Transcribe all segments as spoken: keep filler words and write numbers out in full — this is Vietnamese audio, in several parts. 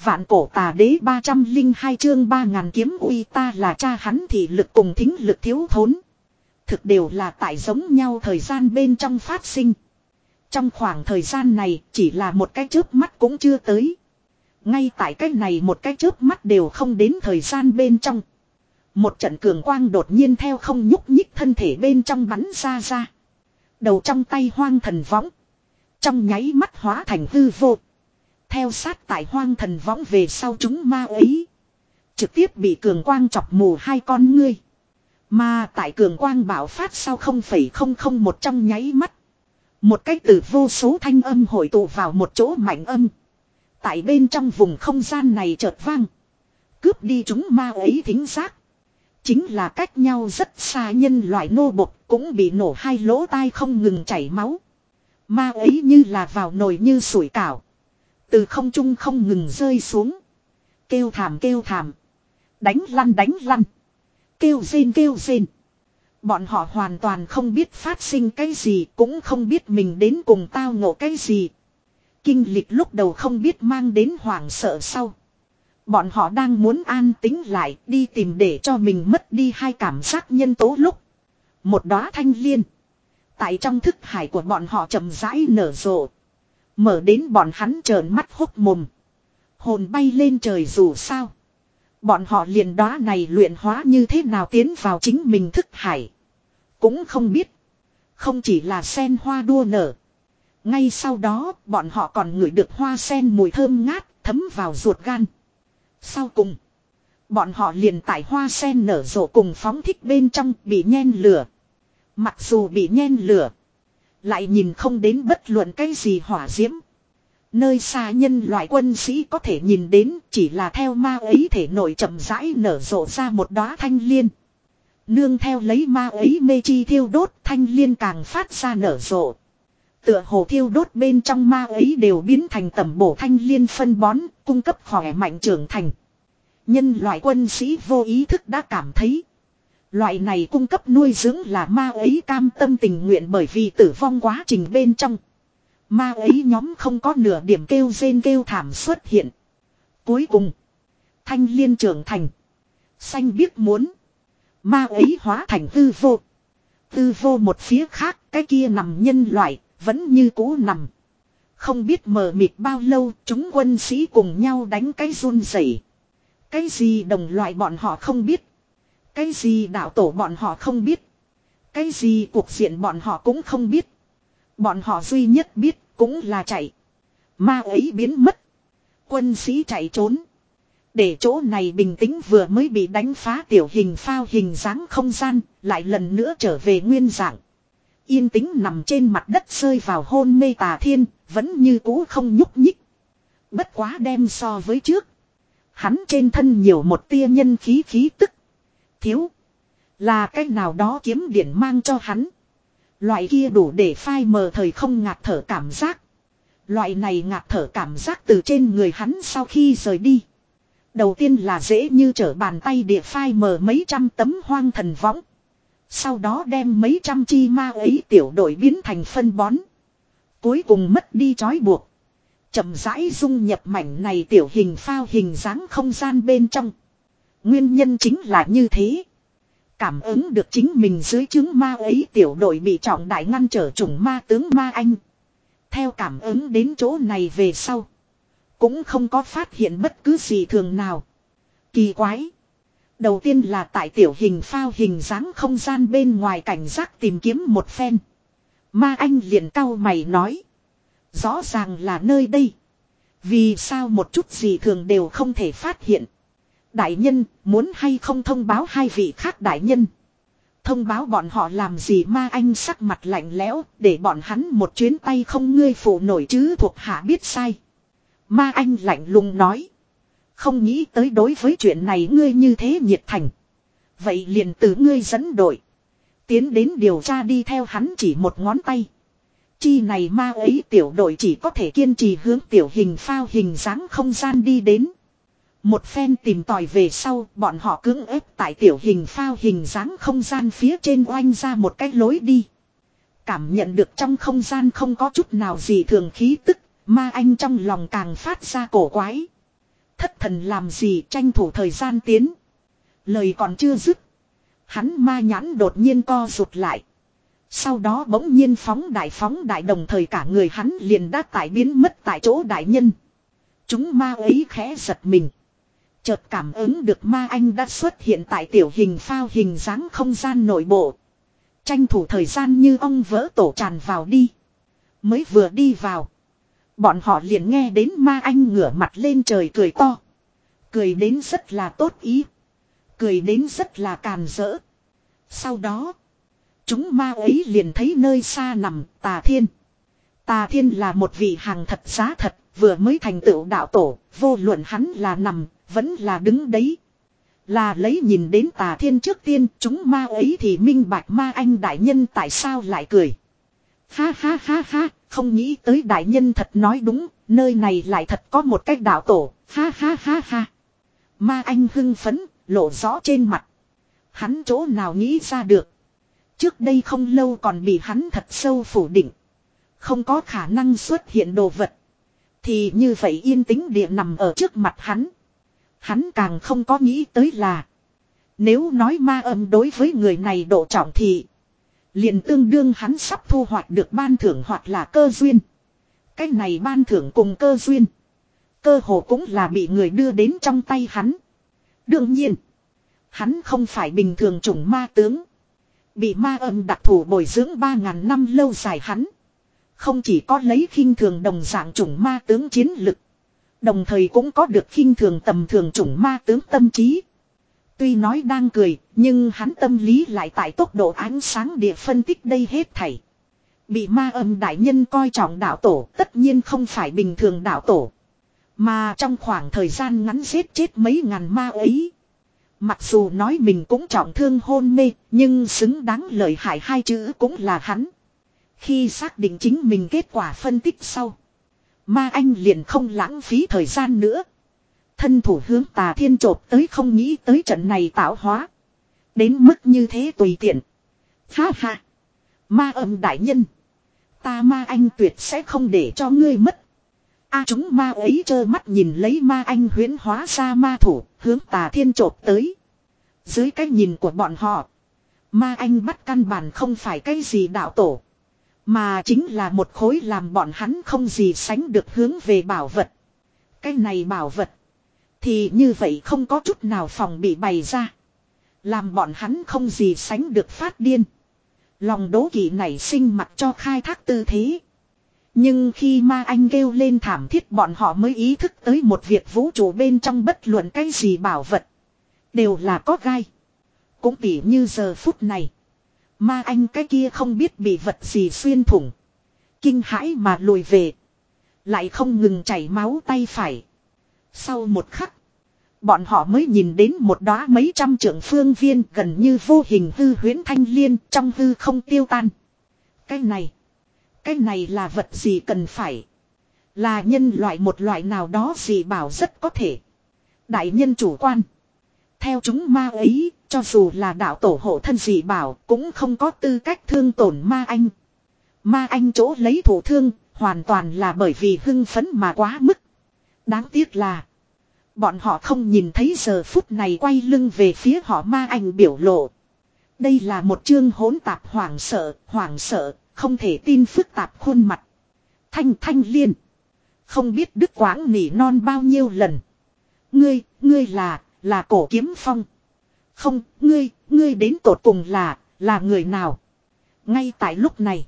Vạn cổ tà đế ba trăm linh hai chương ba ngàn kiếm uy ta là cha hắn thì lực cùng thính lực thiếu thốn. Thực đều là tại giống nhau thời gian bên trong phát sinh. Trong khoảng thời gian này chỉ là một cái chớp mắt cũng chưa tới. Ngay tại cái này một cái chớp mắt đều không đến thời gian bên trong. Một trận cường quang đột nhiên theo không nhúc nhích thân thể bên trong bắn ra ra. Đầu trong tay hoang thần võng. Trong nháy mắt hóa thành hư vô. Theo sát tại hoang thần võng về sau chúng ma ấy. Trực tiếp bị cường quang chọc mù hai con ngươi. Mà tại cường quang bạo phát sau không phẩy không không một trong nháy mắt. Một cái từ vô số thanh âm hội tụ vào một chỗ mạnh âm. Tại bên trong vùng không gian này chợt vang. Cướp đi chúng ma ấy thính giác. Chính là cách nhau rất xa nhân loại nô bộc cũng bị nổ hai lỗ tai không ngừng chảy máu. Ma ấy như là vào nồi như sủi cảo. Từ không trung không ngừng rơi xuống. Kêu thảm kêu thảm. Đánh lăn đánh lăn. Kêu rên kêu rên. Bọn họ hoàn toàn không biết phát sinh cái gì. Cũng không biết mình đến cùng tao ngộ cái gì. Kinh lịch lúc đầu không biết mang đến hoảng sợ sau. Bọn họ đang muốn an tĩnh lại đi tìm để cho mình mất đi hai cảm giác nhân tố lúc. Một đóa thanh liên. Tại trong thức hải của bọn họ chậm rãi nở rộ. Mở đến bọn hắn trợn mắt hốc mồm. Hồn bay lên trời dù sao. Bọn họ liền đóa này luyện hóa như thế nào tiến vào chính mình thức hải. Cũng không biết. Không chỉ là sen hoa đua nở. Ngay sau đó bọn họ còn ngửi được hoa sen mùi thơm ngát thấm vào ruột gan. Sau cùng. Bọn họ liền tại hoa sen nở rộ cùng phóng thích bên trong bị nhen lửa. Mặc dù bị nhen lửa. Lại nhìn không đến bất luận cái gì hỏa diễm. Nơi xa nhân loại quân sĩ có thể nhìn đến chỉ là theo ma ấy thể nội chậm rãi nở rộ ra một đóa thanh liên. Nương theo lấy ma ấy mê chi thiêu đốt thanh liên càng phát ra nở rộ. Tựa hồ thiêu đốt bên trong ma ấy đều biến thành tẩm bổ thanh liên phân bón, cung cấp khỏe mạnh trưởng thành. Nhân loại quân sĩ vô ý thức đã cảm thấy. Loại này cung cấp nuôi dưỡng là ma ấy cam tâm tình nguyện bởi vì tử vong quá trình bên trong. Ma ấy nhóm không có nửa điểm kêu rên kêu thảm xuất hiện. Cuối cùng. Thanh liên trưởng thành. Xanh biết muốn. Ma ấy hóa thành hư vô. Hư vô một phía khác cái kia nằm nhân loại. Vẫn như cũ nằm. Không biết mờ mịt bao lâu chúng quân sĩ cùng nhau đánh cái run rẩy. Cái gì đồng loại bọn họ không biết. Cái gì đạo tổ bọn họ không biết. Cái gì cuộc diện bọn họ cũng không biết. Bọn họ duy nhất biết cũng là chạy. Ma ấy biến mất. Quân sĩ chạy trốn. Để chỗ này bình tĩnh vừa mới bị đánh phá tiểu hình phao hình dáng không gian. Lại lần nữa trở về nguyên dạng. Yên tĩnh nằm trên mặt đất rơi vào hôn mê Tà Thiên. Vẫn như cũ không nhúc nhích. Bất quá đem so với trước. Hắn trên thân nhiều một tia nhân khí khí tức. Thiếu. Là cái nào đó kiếm điển mang cho hắn. Loại kia đủ để phai mờ thời không ngạt thở cảm giác. Loại này ngạt thở cảm giác từ trên người hắn sau khi rời đi. Đầu tiên là dễ như trở bàn tay địa phai mờ mấy trăm tấm hoang thần võng. Sau đó đem mấy trăm chi ma ấy tiểu đội biến thành phân bón. Cuối cùng mất đi trói buộc. Chậm rãi dung nhập mảnh này tiểu hình phao hình dáng không gian bên trong. Nguyên nhân chính là như thế. Cảm ứng được chính mình dưới chứng ma ấy tiểu đội bị trọng đại ngăn trở chủng ma tướng ma anh. Theo cảm ứng đến chỗ này về sau. Cũng không có phát hiện bất cứ gì thường nào. Kỳ quái. Đầu tiên là tại tiểu hình phao hình dáng không gian bên ngoài cảnh giác tìm kiếm một phen. Ma anh liền cau mày nói. Rõ ràng là nơi đây. Vì sao một chút gì thường đều không thể phát hiện. Đại nhân muốn hay không thông báo hai vị khác đại nhân. Thông báo bọn họ làm gì ma anh sắc mặt lạnh lẽo. Để bọn hắn một chuyến tay không ngươi phụ nổi chứ thuộc hạ biết sai. Ma anh lạnh lùng nói. Không nghĩ tới đối với chuyện này ngươi như thế nhiệt thành. Vậy liền từ ngươi dẫn đội. Tiến đến điều tra đi theo hắn chỉ một ngón tay. Chi này ma ấy tiểu đội chỉ có thể kiên trì hướng tiểu hình phao hình dáng không gian đi đến. Một phen tìm tòi về sau bọn họ cưỡng ép tại tiểu hình phao hình dáng không gian phía trên oanh ra một cái lối đi. Cảm nhận được trong không gian không có chút nào gì thường khí tức, ma anh trong lòng càng phát ra cổ quái. Thất thần làm gì, tranh thủ thời gian tiến. Lời còn chưa dứt. Hắn ma nhãn đột nhiên co rụt lại. Sau đó bỗng nhiên phóng đại phóng đại, đồng thời cả người hắn liền đã tại biến mất tại chỗ đại nhân. Chúng ma ấy khẽ giật mình. Chợt cảm ứng được ma anh đã xuất hiện tại tiểu hình phao hình dáng không gian nội bộ. Tranh thủ thời gian như ong vỡ tổ tràn vào đi. Mới vừa đi vào. Bọn họ liền nghe đến ma anh ngửa mặt lên trời cười to. Cười đến rất là tốt ý. Cười đến rất là càn rỡ. Sau đó. Chúng ma ấy liền thấy nơi xa nằm Tà Thiên. Tà Thiên là một vị hàng thật giá thật. Vừa mới thành tựu đạo tổ. Vô luận hắn là nằm. Vẫn là đứng đấy. Là lấy nhìn đến Tà Thiên trước tiên. Chúng ma ấy thì minh bạch ma anh đại nhân tại sao lại cười. Ha ha ha ha. Không nghĩ tới đại nhân thật nói đúng. Nơi này lại thật có một cái đạo tổ. Ha ha ha ha. Ma anh hưng phấn. Lộ rõ trên mặt. Hắn chỗ nào nghĩ ra được. Trước đây không lâu còn bị hắn thật sâu phủ định. Không có khả năng xuất hiện đồ vật. Thì như vậy yên tĩnh địa nằm ở trước mặt hắn. Hắn càng không có nghĩ tới là. Nếu nói ma âm đối với người này độ trọng thì. Liền tương đương hắn sắp thu hoạch được ban thưởng hoặc là cơ duyên. Cái này ban thưởng cùng cơ duyên. Cơ hồ cũng là bị người đưa đến trong tay hắn. Đương nhiên. Hắn không phải bình thường chủng ma tướng. Bị ma âm đặc thù bồi dưỡng ba ngàn năm lâu dài hắn. Không chỉ có lấy khinh thường đồng dạng chủng ma tướng chiến lực. Đồng thời cũng có được khinh thường tầm thường chủng ma tướng tâm trí. Tuy nói đang cười, nhưng hắn tâm lý lại tại tốc độ ánh sáng địa phân tích đây hết thảy. Bị ma âm đại nhân coi trọng đạo tổ tất nhiên không phải bình thường đạo tổ. Mà trong khoảng thời gian ngắn giết chết mấy ngàn ma ấy. Mặc dù nói mình cũng trọng thương hôn mê, nhưng xứng đáng lợi hại hai chữ cũng là hắn. Khi xác định chính mình kết quả phân tích sau. Ma anh liền không lãng phí thời gian nữa. Thân thủ hướng Tà Thiên chộp tới, không nghĩ tới trận này tạo hóa. Đến mức như thế tùy tiện. Ha ha. Ma âm đại nhân. Ta ma anh tuyệt sẽ không để cho ngươi mất. A chúng ma ấy trơ mắt nhìn lấy ma anh huyễn hóa ra ma thủ, hướng Tà Thiên chộp tới. Dưới cái nhìn của bọn họ, ma anh bắt căn bản không phải cái gì đạo tổ. Mà chính là một khối làm bọn hắn không gì sánh được hướng về bảo vật. Cái này bảo vật. Thì như vậy không có chút nào phòng bị bày ra. Làm bọn hắn không gì sánh được phát điên. Lòng đố kỵ nảy sinh mặt cho khai thác tư thế. Nhưng khi ma anh kêu lên thảm thiết, bọn họ mới ý thức tới một việc, vũ trụ bên trong bất luận cái gì bảo vật. Đều là có gai. Cũng tỉ như giờ phút này. Ma anh cái kia không biết bị vật gì xuyên thủng. Kinh hãi mà lùi về. Lại không ngừng chảy máu tay phải. Sau một khắc. Bọn họ mới nhìn đến một đóa mấy trăm trượng phương viên gần như vô hình hư huyễn thanh liên trong hư không tiêu tan. Cái này. Cái này là vật gì cần phải. Là nhân loại một loại nào đó gì bảo rất có thể. Đại nhân chủ quan. Theo chúng ma ấy, cho dù là đạo tổ hộ thân dị bảo cũng không có tư cách thương tổn ma anh. Ma anh chỗ lấy thủ thương, hoàn toàn là bởi vì hưng phấn mà quá mức. Đáng tiếc là, bọn họ không nhìn thấy giờ phút này quay lưng về phía họ ma anh biểu lộ. Đây là một chương hỗn tạp hoảng sợ, hoảng sợ, không thể tin phức tạp khuôn mặt. Thanh thanh liên. Không biết Đức Quãng nỉ non bao nhiêu lần. Ngươi, ngươi là... Là Cổ Kiếm Phong. Không, ngươi, ngươi đến tột cùng là, là người nào? Ngay tại lúc này.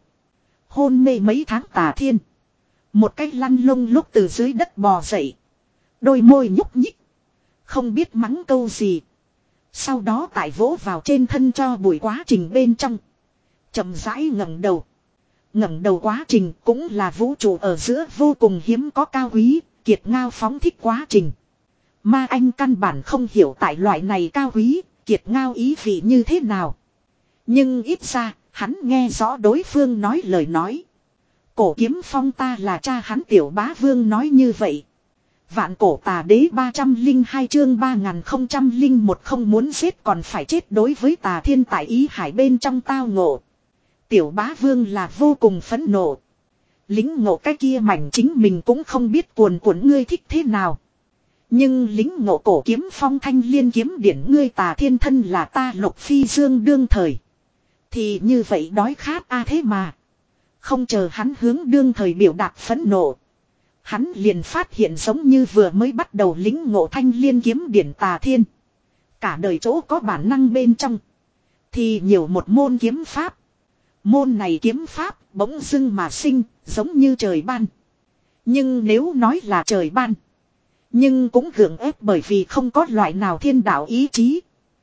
Hôn mê mấy tháng Tà Thiên. Một cái lăn lông lúc từ dưới đất bò dậy. Đôi môi nhúc nhích. Không biết mắng câu gì. Sau đó tại vỗ vào trên thân cho bụi quá trình bên trong. Chậm rãi ngẩng đầu. Ngẩng đầu quá trình cũng là vũ trụ ở giữa vô cùng hiếm có cao quý, kiệt ngao phóng thích quá trình. Ma anh căn bản không hiểu tại loại này cao quý, kiệt ngao ý vị như thế nào. Nhưng ít ra, hắn nghe rõ đối phương nói lời nói. Cổ Kiếm Phong ta là cha hắn Tiểu Bá Vương nói như vậy. Vạn Cổ Tà Đế ba trăm linh hai chương ba nghìn không trăm linh một không muốn giết còn phải chết đối với Tà Thiên tại ý hải bên trong tao ngộ. Tiểu Bá Vương là vô cùng phẫn nộ. Lính ngộ cái kia mảnh chính mình cũng không biết cuồn cuộn ngươi thích thế nào. Nhưng lính ngộ cổ kiếm phong thanh liên kiếm điển ngươi Tà Thiên thân là ta Lục Phi Dương đương thời. Thì như vậy đói khát a thế mà. Không chờ hắn hướng đương thời biểu đạt phẫn nộ. Hắn liền phát hiện giống như vừa mới bắt đầu lính ngộ thanh liên kiếm điển Tà Thiên. Cả đời chỗ có bản năng bên trong. Thì nhiều một môn kiếm pháp. Môn này kiếm pháp bỗng dưng mà sinh giống như trời ban. Nhưng nếu nói là trời ban. Nhưng cũng gượng ép bởi vì không có loại nào thiên đạo ý chí.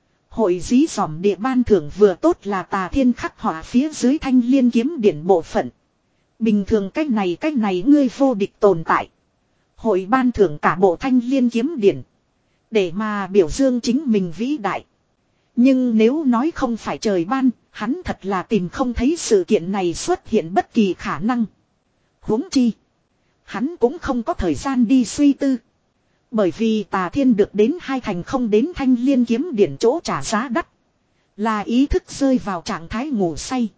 Hội dí dòm địa ban thưởng vừa tốt là Tà Thiên khắc họa phía dưới thanh liên kiếm điển bộ phận. Bình thường cách này cách này ngươi vô địch tồn tại. Hội ban thưởng cả bộ thanh liên kiếm điển. Để mà biểu dương chính mình vĩ đại. Nhưng nếu nói không phải trời ban, hắn thật là tìm không thấy sự kiện này xuất hiện bất kỳ khả năng. Huống chi. Hắn cũng không có thời gian đi suy tư. Bởi vì Tà Thiên được đến hai thành không đến thanh liên kiếm điển chỗ trả giá đắt. Là ý thức rơi vào trạng thái ngủ say.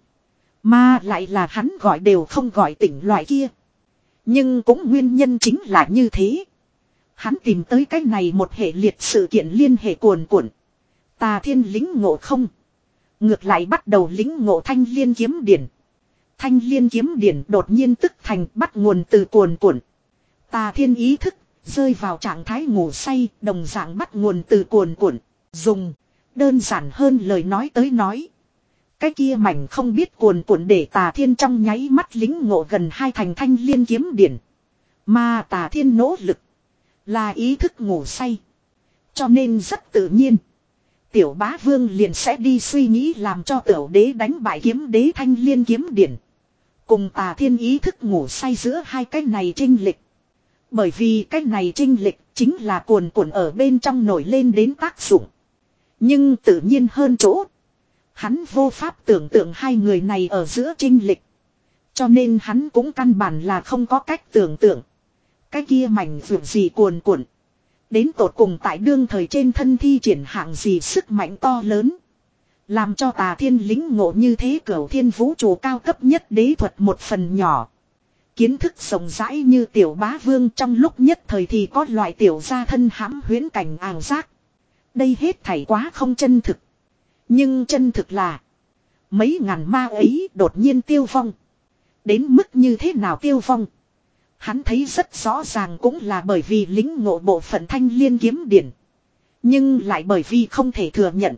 Mà lại là hắn gọi đều không gọi tỉnh loại kia. Nhưng cũng nguyên nhân chính là như thế. Hắn tìm tới cái này một hệ liệt sự kiện liên hệ cuồn cuộn. Tà Thiên lính ngộ không. Ngược lại bắt đầu lính ngộ thanh liên kiếm điển. Thanh liên kiếm điển đột nhiên tức thành bắt nguồn từ cuồn cuộn. Tà Thiên ý thức rơi vào trạng thái ngủ say đồng dạng bắt nguồn từ cuồn cuộn. Dùng đơn giản hơn lời nói tới nói. Cái kia mảnh không biết cuồn cuộn để Tà Thiên trong nháy mắt lính ngộ gần hai thành thanh liên kiếm điển. Mà Tà Thiên nỗ lực là ý thức ngủ say. Cho nên rất tự nhiên. Tiểu bá vương liền sẽ đi suy nghĩ làm cho tiểu đế đánh bại kiếm đế thanh liên kiếm điển. Cùng Tà Thiên ý thức ngủ say giữa hai cái này chênh lệch. Bởi vì cái này chênh lệch chính là cuồn cuộn ở bên trong nổi lên đến tác dụng. Nhưng tự nhiên hơn chỗ. Hắn vô pháp tưởng tượng hai người này ở giữa chênh lệch. Cho nên hắn cũng căn bản là không có cách tưởng tượng. Cái kia mảnh vượt gì cuồn cuộn. Đến tột cùng tại đương thời trên thân thi triển hạng gì sức mạnh to lớn. Làm cho Tà Thiên lính ngộ như thế cửu thiên vũ trụ cao cấp nhất đế thuật một phần nhỏ. Kiến thức rộng rãi như tiểu bá vương trong lúc nhất thời thì có loại tiểu gia thân hãm huyễn cảnh ảo giác. Đây hết thảy quá không chân thực. Nhưng chân thực là mấy ngàn ma ấy đột nhiên tiêu vong. Đến mức như thế nào tiêu vong? Hắn thấy rất rõ ràng cũng là bởi vì lính ngộ bộ phận thanh liên kiếm điển. Nhưng lại bởi vì không thể thừa nhận.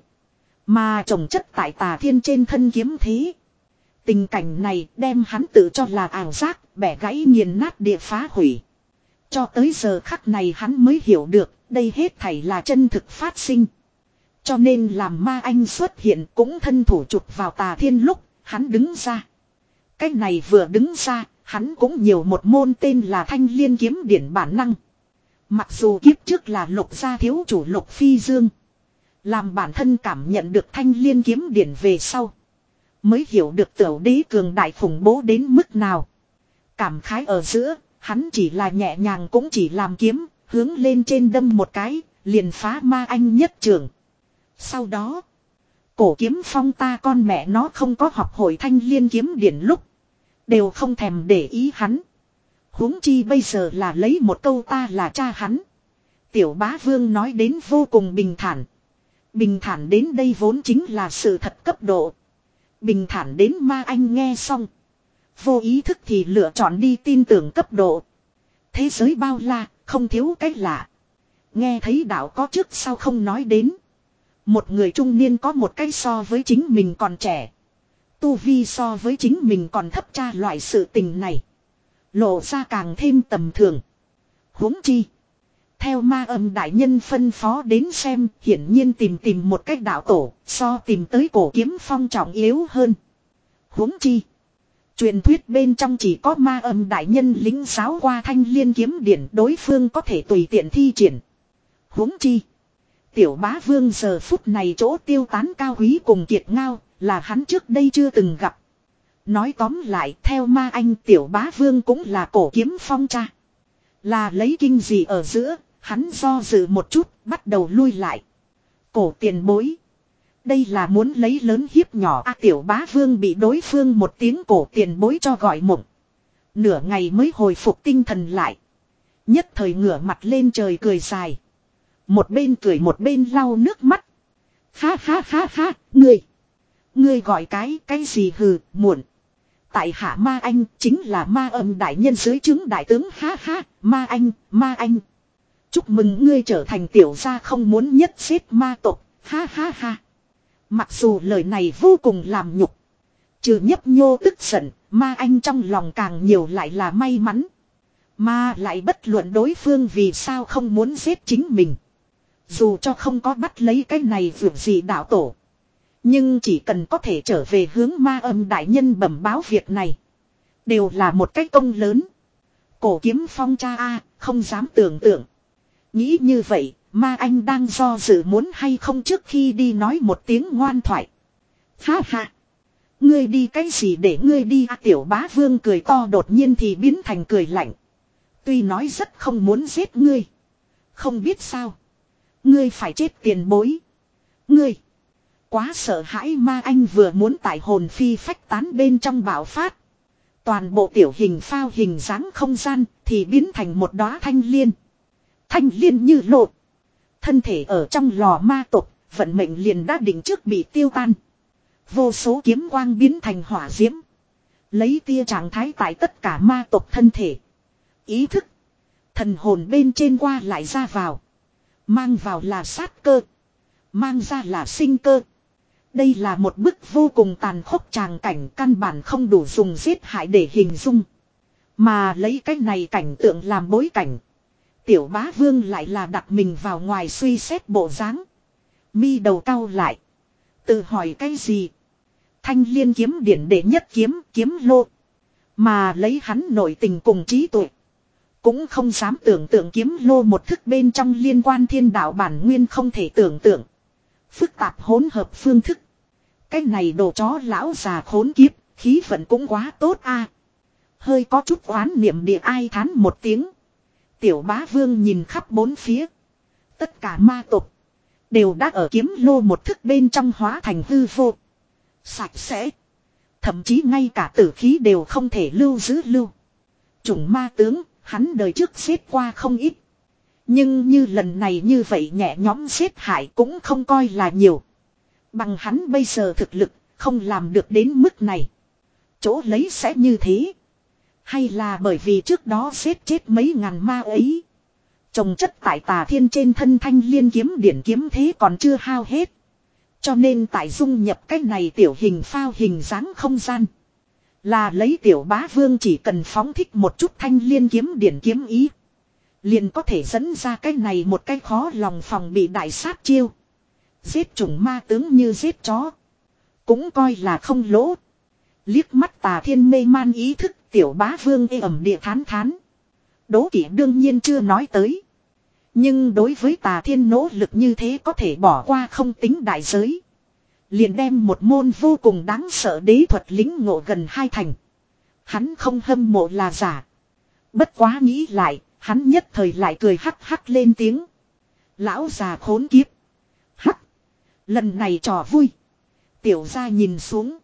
Mà trồng chất tại Tà Thiên trên thân kiếm thế. Tình cảnh này đem hắn tự cho là ảo giác, bẻ gãy nghiền nát địa phá hủy. Cho tới giờ khắc này hắn mới hiểu được, đây hết thảy là chân thực phát sinh. Cho nên làm ma anh xuất hiện cũng thân thủ chụp vào Tà Thiên lúc, hắn đứng ra. Cái này vừa đứng ra, hắn cũng nhiều một môn tên là thanh liên kiếm điển bản năng. Mặc dù kiếp trước là Lục gia thiếu chủ Lục Phi Dương. Làm bản thân cảm nhận được thanh liên kiếm điển về sau. Mới hiểu được tiểu đế cường đại khủng bố đến mức nào. Cảm khái ở giữa, hắn chỉ là nhẹ nhàng cũng chỉ làm kiếm, hướng lên trên đâm một cái, liền phá ma anh nhất trường. Sau đó, cổ kiếm phong ta con mẹ nó không có học hội thanh liên kiếm điển lúc. Đều không thèm để ý hắn. Huống chi bây giờ là lấy một câu ta là cha hắn. Tiểu bá vương nói đến vô cùng bình thản. Bình thản đến đây vốn chính là sự thật cấp độ. Bình thản đến ma anh nghe xong. Vô ý thức thì lựa chọn đi tin tưởng cấp độ. Thế giới bao la, không thiếu cách lạ. Nghe thấy đạo có trước sau không nói đến. Một người trung niên có một cái so với chính mình còn trẻ. Tu vi so với chính mình còn thấp tra loại sự tình này. Lộ ra càng thêm tầm thường. Huống chi. Theo ma âm đại nhân phân phó đến xem, hiển nhiên tìm tìm một cách đạo tổ, so tìm tới cổ kiếm phong trọng yếu hơn. Huống chi. Truyền thuyết bên trong chỉ có ma âm đại nhân lính giáo qua thanh liên kiếm điển đối phương có thể tùy tiện thi triển. Huống chi. Tiểu bá vương giờ phút này chỗ tiêu tán cao quý cùng kiệt ngao, là hắn trước đây chưa từng gặp. Nói tóm lại theo ma anh tiểu bá vương cũng là cổ kiếm phong cha. Là lấy kinh gì ở giữa, hắn do dự một chút, bắt đầu lui lại. Cổ tiền bối. Đây là muốn lấy lớn hiếp nhỏ a tiểu bá vương bị đối phương một tiếng cổ tiền bối cho gọi mộng. Nửa ngày mới hồi phục tinh thần lại. Nhất thời ngửa mặt lên trời cười dài. Một bên cười một bên lau nước mắt. Ha ha ha ha, ngươi. Ngươi gọi cái, cái gì hừ, muộn. Tại hạ ma anh chính là ma âm đại nhân dưới chứng đại tướng, ha ha, ma anh, ma anh. Chúc mừng ngươi trở thành tiểu gia không muốn nhất xếp ma tộc, ha ha ha. Mặc dù lời này vô cùng làm nhục. Trừ nhấp nhô tức giận, ma anh trong lòng càng nhiều lại là may mắn. Mà lại bất luận đối phương vì sao không muốn giết chính mình. Dù cho không có bắt lấy cái này vượt gì đạo tổ. Nhưng chỉ cần có thể trở về hướng ma âm đại nhân bẩm báo việc này. Đều là một cái công lớn. Cổ kiếm phong cha a không dám tưởng tượng. Nghĩ như vậy, ma anh đang do dự muốn hay không trước khi đi nói một tiếng ngoan thoại. Ha ha. Ngươi đi cái gì để ngươi đi à, tiểu bá vương cười to đột nhiên thì biến thành cười lạnh. Tuy nói rất không muốn giết ngươi. Không biết sao. Ngươi phải chết tiền bối. Ngươi. Quá sợ hãi ma anh vừa muốn tại hồn phi phách tán bên trong bạo phát. Toàn bộ tiểu hình phao hình dáng không gian thì biến thành một đóa thanh liên. Thanh liên như lộ. Thân thể ở trong lò ma tộc, vận mệnh liền đã định trước bị tiêu tan. Vô số kiếm quang biến thành hỏa diễm. Lấy tia trạng thái tại tất cả ma tộc thân thể. Ý thức. Thần hồn bên trên qua lại ra vào. Mang vào là sát cơ. Mang ra là sinh cơ. Đây là một bức vô cùng tàn khốc tràng cảnh căn bản không đủ dùng giết hại để hình dung. Mà lấy cái này cảnh tượng làm bối cảnh. Tiểu bá vương lại là đặt mình vào ngoài suy xét bộ dáng. Mi đầu cau lại. Tự hỏi cái gì? Thanh liên kiếm điển đệ nhất kiếm, kiếm lô. Mà lấy hắn nội tình cùng trí tuệ. Cũng không dám tưởng tượng kiếm lô một thức bên trong liên quan thiên đạo bản nguyên không thể tưởng tượng. Phức tạp hỗn hợp phương thức. Cái này đồ chó lão già khốn kiếp, khí vận cũng quá tốt a. Hơi có chút oán niệm địa ai thán một tiếng. Tiểu bá vương nhìn khắp bốn phía. Tất cả ma tộc đều đã ở kiếm lô một thức bên trong hóa thành hư vô. Sạch sẽ. Thậm chí ngay cả tử khí đều không thể lưu giữ lưu. Chủng ma tướng, hắn đời trước xếp qua không ít. Nhưng như lần này như vậy nhẹ nhõm xếp hại cũng không coi là nhiều. Bằng hắn bây giờ thực lực, không làm được đến mức này. Chỗ lấy sẽ như thế. Hay là bởi vì trước đó xếp chết mấy ngàn ma ấy. Trồng chất tại tà thiên trên thân thanh liên kiếm điển kiếm thế còn chưa hao hết. Cho nên tại dung nhập cái này tiểu hình phao hình dáng không gian. Là lấy tiểu bá vương chỉ cần phóng thích một chút thanh liên kiếm điển kiếm ý. Liền có thể dẫn ra cái này một cái khó lòng phòng bị đại sát chiêu. Giết chủng ma tướng như giết chó. Cũng coi là không lỗ. Liếc mắt tà thiên mê man ý thức tiểu bá vương ê ẩm địa thán thán. Đố kỵ đương nhiên chưa nói tới. Nhưng đối với tà thiên nỗ lực như thế có thể bỏ qua không tính đại giới. Liền đem một môn vô cùng đáng sợ đế thuật lính ngộ gần hai thành. Hắn không hâm mộ là giả. Bất quá nghĩ lại, hắn nhất thời lại cười hắc hắc lên tiếng. Lão già khốn kiếp. Hắc. Lần này trò vui. Tiểu gia nhìn xuống.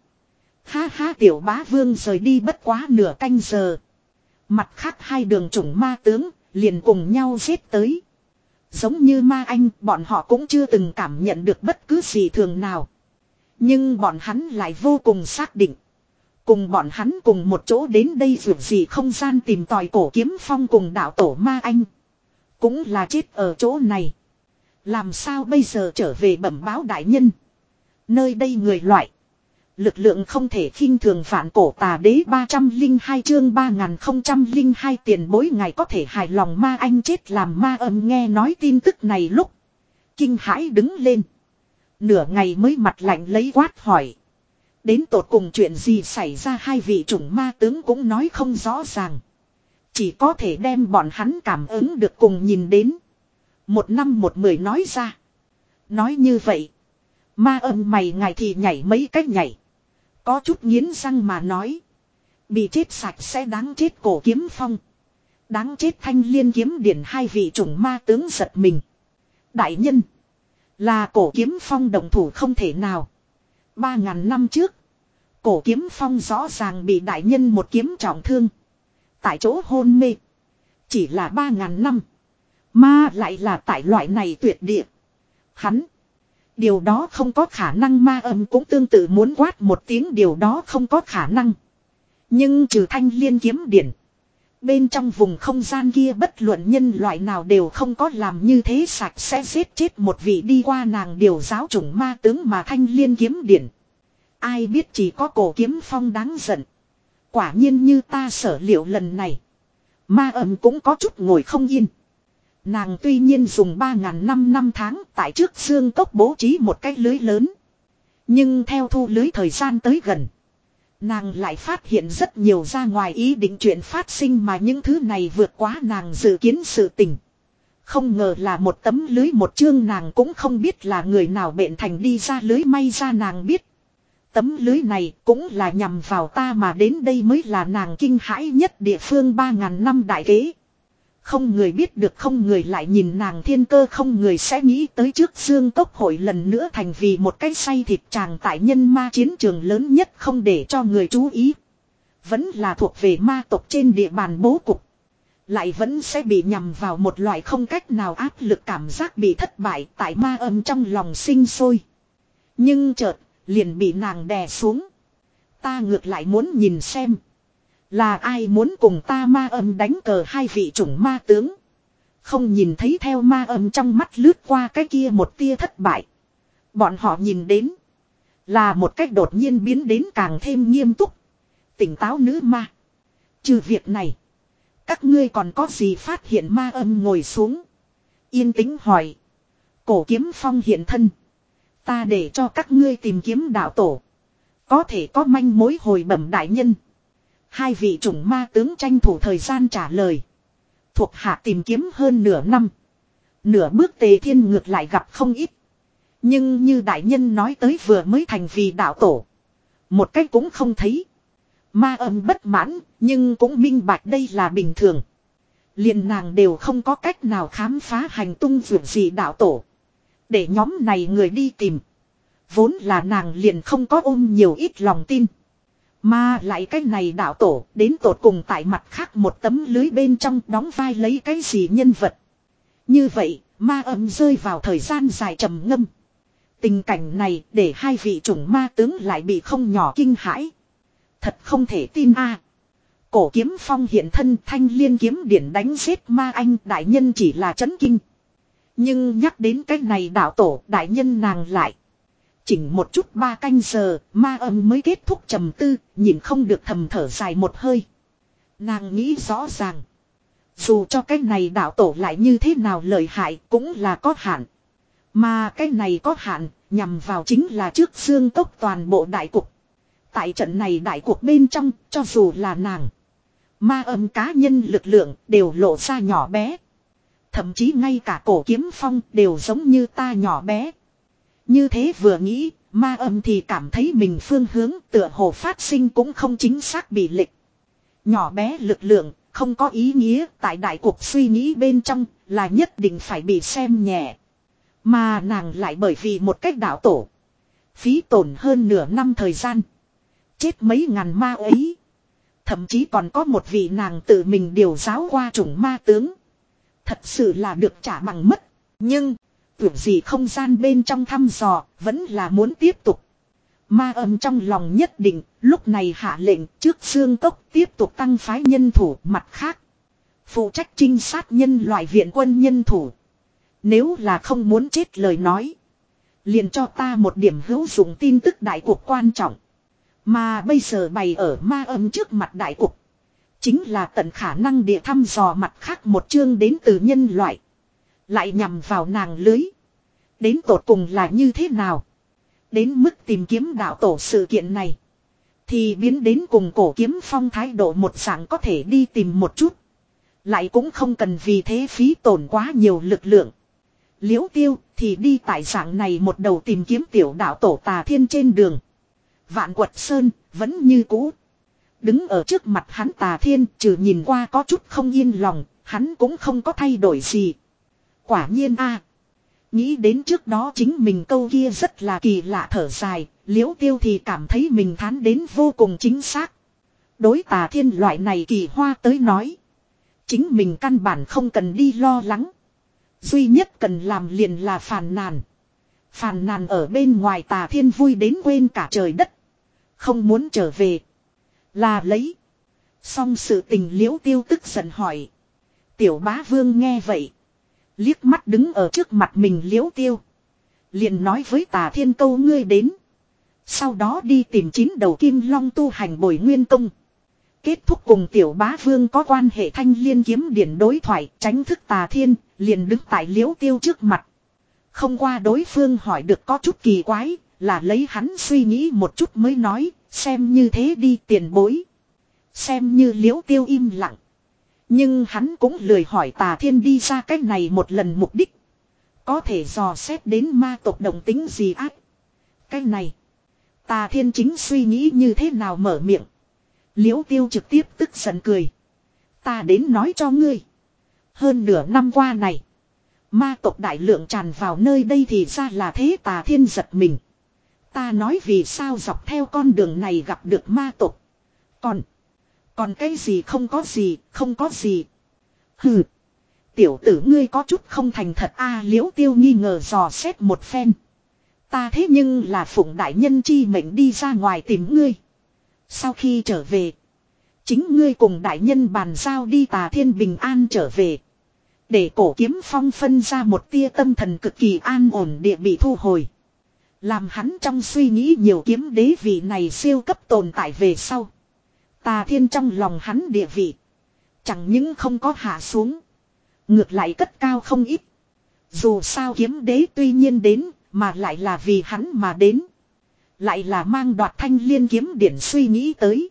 Ha ha tiểu bá vương rời đi bất quá nửa canh giờ. Mặt khác hai đường chủng ma tướng liền cùng nhau giết tới. Giống như ma anh bọn họ cũng chưa từng cảm nhận được bất cứ gì thường nào. Nhưng bọn hắn lại vô cùng xác định. Cùng bọn hắn cùng một chỗ đến đây vượt gì không gian tìm tòi cổ kiếm phong cùng đạo tổ ma anh. Cũng là chết ở chỗ này. Làm sao bây giờ trở về bẩm báo đại nhân. Nơi đây người loại. Lực lượng không thể khinh thường phản cổ tà đế ba trăm linh hai chương ba nghìn không trăm linh hai tiền bối ngày có thể hài lòng ma anh chết làm ma âm nghe nói tin tức này lúc. Kinh hãi đứng lên. Nửa ngày mới mặt lạnh lấy quát hỏi. Đến tột cùng chuyện gì xảy ra hai vị chủng ma tướng cũng nói không rõ ràng. Chỉ có thể đem bọn hắn cảm ứng được cùng nhìn đến. Một năm một mười nói ra. Nói như vậy. Ma âm mày ngày thì nhảy mấy cách nhảy. Có chút nghiến răng mà nói. Bị chết sạch sẽ đáng chết cổ kiếm phong. Đáng chết thanh liên kiếm điển hai vị chủng ma tướng giật mình. Đại nhân. Là cổ kiếm phong đồng thủ không thể nào. Ba ngàn năm trước. Cổ kiếm phong rõ ràng bị đại nhân một kiếm trọng thương. Tại chỗ hôn mê. Chỉ là ba ngàn năm. Mà lại là tại loại này tuyệt địa. Hắn. Điều đó không có khả năng, ma âm cũng tương tự muốn quát một tiếng điều đó không có khả năng. Nhưng trừ thanh liên kiếm điển. Bên trong vùng không gian kia bất luận nhân loại nào đều không có làm như thế sạch sẽ giết chết một vị đi qua nàng điều giáo chủng ma tướng mà thanh liên kiếm điển. Ai biết chỉ có Cổ Kiếm Phong đáng giận. Quả nhiên như ta sở liệu lần này. Ma âm cũng có chút ngồi không yên. Nàng tuy nhiên dùng ba ngàn năm năm tháng tại trước xương cốc bố trí một cái lưới lớn. Nhưng theo thu lưới thời gian tới gần. Nàng lại phát hiện rất nhiều ra ngoài ý định chuyện phát sinh mà những thứ này vượt quá nàng dự kiến sự tình. Không ngờ là một tấm lưới một chương nàng cũng không biết là người nào bệnh thành đi ra lưới, may ra nàng biết. Tấm lưới này cũng là nhằm vào ta mà đến đây mới là nàng kinh hãi nhất địa phương ba ngàn năm đại kế. Không người biết được, không người lại nhìn nàng thiên cơ, không người sẽ nghĩ tới trước xương cốc hội lần nữa thành vì một cái say thịt chàng tại nhân ma chiến trường lớn nhất không để cho người chú ý. Vẫn là thuộc về ma tộc trên địa bàn bố cục. Lại vẫn sẽ bị nhằm vào một loại không cách nào áp lực cảm giác bị thất bại tại ma âm trong lòng sinh sôi. Nhưng chợt liền bị nàng đè xuống. Ta ngược lại muốn nhìn xem. Là ai muốn cùng ta ma âm đánh cờ hai vị chủng ma tướng. Không nhìn thấy theo ma âm trong mắt lướt qua cái kia một tia thất bại. Bọn họ nhìn đến. Là một cách đột nhiên biến đến càng thêm nghiêm túc. Tỉnh táo nữ ma. Trừ việc này. Các ngươi còn có gì phát hiện? Ma âm ngồi xuống. Yên tĩnh hỏi. Cổ Kiếm Phong hiện thân. Ta để cho các ngươi tìm kiếm đạo tổ. Có thể có manh mối hồi bẩm đại nhân. Hai vị chủng ma tướng tranh thủ thời gian trả lời. Thuộc hạ tìm kiếm hơn nửa năm. Nửa bước Tề Thiên ngược lại gặp không ít. Nhưng như đại nhân nói tới vừa mới thành vì đạo tổ. Một cách cũng không thấy. Ma âm bất mãn, nhưng cũng minh bạch đây là bình thường. Liền nàng đều không có cách nào khám phá hành tung vượt gì đạo tổ. Để nhóm này người đi tìm. Vốn là nàng liền không có ôm nhiều ít lòng tin. Mà lại cái này đạo tổ đến tột cùng tại mặt khác một tấm lưới bên trong đóng vai lấy cái gì nhân vật. Như vậy, ma âm rơi vào thời gian dài trầm ngâm. Tình cảnh này để hai vị chủng ma tướng lại bị không nhỏ kinh hãi. Thật không thể tin a. Cổ Kiếm Phong hiện thân, thanh liên kiếm điển đánh giết ma anh, đại nhân chỉ là chấn kinh. Nhưng nhắc đến cái này đạo tổ, đại nhân nàng lại. Chỉnh một chút ba canh giờ, ma âm mới kết thúc trầm tư, nhìn không được thầm thở dài một hơi. Nàng nghĩ rõ ràng. Dù cho cái này đạo tổ lại như thế nào lợi hại cũng là có hạn. Mà cái này có hạn, nhằm vào chính là trước xương cốc toàn bộ đại cục. Tại trận này đại cuộc bên trong, cho dù là nàng. Ma âm cá nhân lực lượng đều lộ ra nhỏ bé. Thậm chí ngay cả Cổ Kiếm Phong đều giống như ta nhỏ bé. Như thế vừa nghĩ, ma âm thì cảm thấy mình phương hướng tựa hồ phát sinh cũng không chính xác bị lệch. Nhỏ bé lực lượng, không có ý nghĩa tại đại cuộc suy nghĩ bên trong là nhất định phải bị xem nhẹ. Mà nàng lại bởi vì một cách đạo tổ. Phí tổn hơn nửa năm thời gian. Chết mấy ngàn ma ấy. Thậm chí còn có một vị nàng tự mình điều giáo qua chủng ma tướng. Thật sự là được trả bằng mất. Nhưng, tưởng gì không gian bên trong thăm dò, vẫn là muốn tiếp tục. Ma âm trong lòng nhất định, lúc này hạ lệnh trước xương cốc tiếp tục tăng phái nhân thủ mặt khác. Phụ trách trinh sát nhân loại viện quân nhân thủ. Nếu là không muốn chết lời nói. Liền cho ta một điểm hữu dụng tin tức đại cuộc quan trọng. Mà bây giờ bày ở ma âm trước mặt đại cục. Chính là tận khả năng địa thăm dò mặt khác một chương đến từ nhân loại. Lại nhằm vào nàng lưới. Đến tột cùng là như thế nào? Đến mức tìm kiếm đạo tổ sự kiện này. Thì biến đến cùng Cổ Kiếm Phong thái độ một dạng có thể đi tìm một chút. Lại cũng không cần vì thế phí tổn quá nhiều lực lượng. Liễu Tiêu thì đi tại dạng này một đầu tìm kiếm tiểu đạo tổ Tà Thiên trên đường. Vạn Quật Sơn vẫn như cũ. Đứng ở trước mặt hắn Tà Thiên trừ nhìn qua có chút không yên lòng, hắn cũng không có thay đổi gì. Quả nhiên a, nghĩ đến trước đó chính mình câu kia rất là kỳ lạ thở dài, Liễu Tiêu thì cảm thấy mình thán đến vô cùng chính xác. Đối Tà Thiên loại này kỳ hoa tới nói. Chính mình căn bản không cần đi lo lắng. Duy nhất cần làm liền là phàn nàn. Phàn nàn ở bên ngoài Tà Thiên vui đến quên cả trời đất. Không muốn trở về. Là lấy. Xong sự tình Liễu Tiêu tức giận hỏi. Tiểu bá vương nghe vậy. Liếc mắt đứng ở trước mặt mình Liễu Tiêu. Liền nói với Tà Thiên câu ngươi đến. Sau đó đi tìm chín đầu kim long tu hành bồi nguyên công. Kết thúc cùng tiểu bá vương có quan hệ thanh liên kiếm điển đối thoại tránh thức Tà Thiên. Liền đứng tại Liễu Tiêu trước mặt. Không qua đối phương hỏi được có chút kỳ quái. Là lấy hắn suy nghĩ một chút mới nói. Xem như thế đi tiền bối. Xem như Liễu Tiêu im lặng. Nhưng hắn cũng lười hỏi Tà Thiên đi ra cách này một lần mục đích. Có thể dò xét đến ma tộc động tính gì ác. Cái này. Tà Thiên chính suy nghĩ như thế nào mở miệng. Liễu Tiêu trực tiếp tức giận cười. Ta đến nói cho ngươi. Hơn nửa năm qua này. Ma tộc đại lượng tràn vào nơi đây thì ra là thế. Tà Thiên giật mình. Ta nói vì sao dọc theo con đường này gặp được ma tộc. Còn. Còn cái gì không có gì. Không có gì. Hừ. Tiểu tử ngươi có chút không thành thật a à, Liễu Tiêu nghi ngờ dò xét một phen. Ta thế nhưng là phụng đại nhân chi mệnh đi ra ngoài tìm ngươi. Sau khi trở về. Chính ngươi cùng đại nhân bàn giao đi. Tà Thiên bình an trở về. Để cổ kiếm phong phân ra một tia tâm thần cực kỳ an ổn địa bị thu hồi. Làm hắn trong suy nghĩ nhiều kiếm đế vị này siêu cấp tồn tại về sau. Tà Thiên trong lòng hắn địa vị. Chẳng những không có hạ xuống. Ngược lại cất cao không ít. Dù sao kiếm đế tuy nhiên đến. Mà lại là vì hắn mà đến. Lại là mang đoạt thanh liên kiếm điển suy nghĩ tới.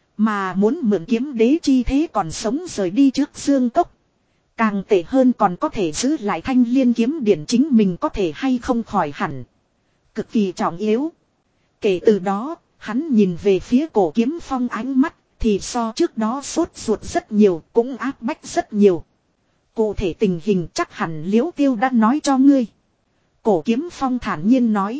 Mà muốn mượn kiếm đế chi thế còn sống rời đi trước dương cốc. Càng tệ hơn còn có thể giữ lại thanh liên kiếm điển chính mình có thể hay không khỏi hẳn. Cực kỳ trọng yếu. Kể từ đó, hắn nhìn về phía cổ kiếm phong ánh mắt. Thì so trước đó sốt ruột rất nhiều, cũng áp bách rất nhiều. Cụ thể tình hình chắc hẳn Liễu Tiêu đã nói cho ngươi. Cổ kiếm phong thản nhiên nói.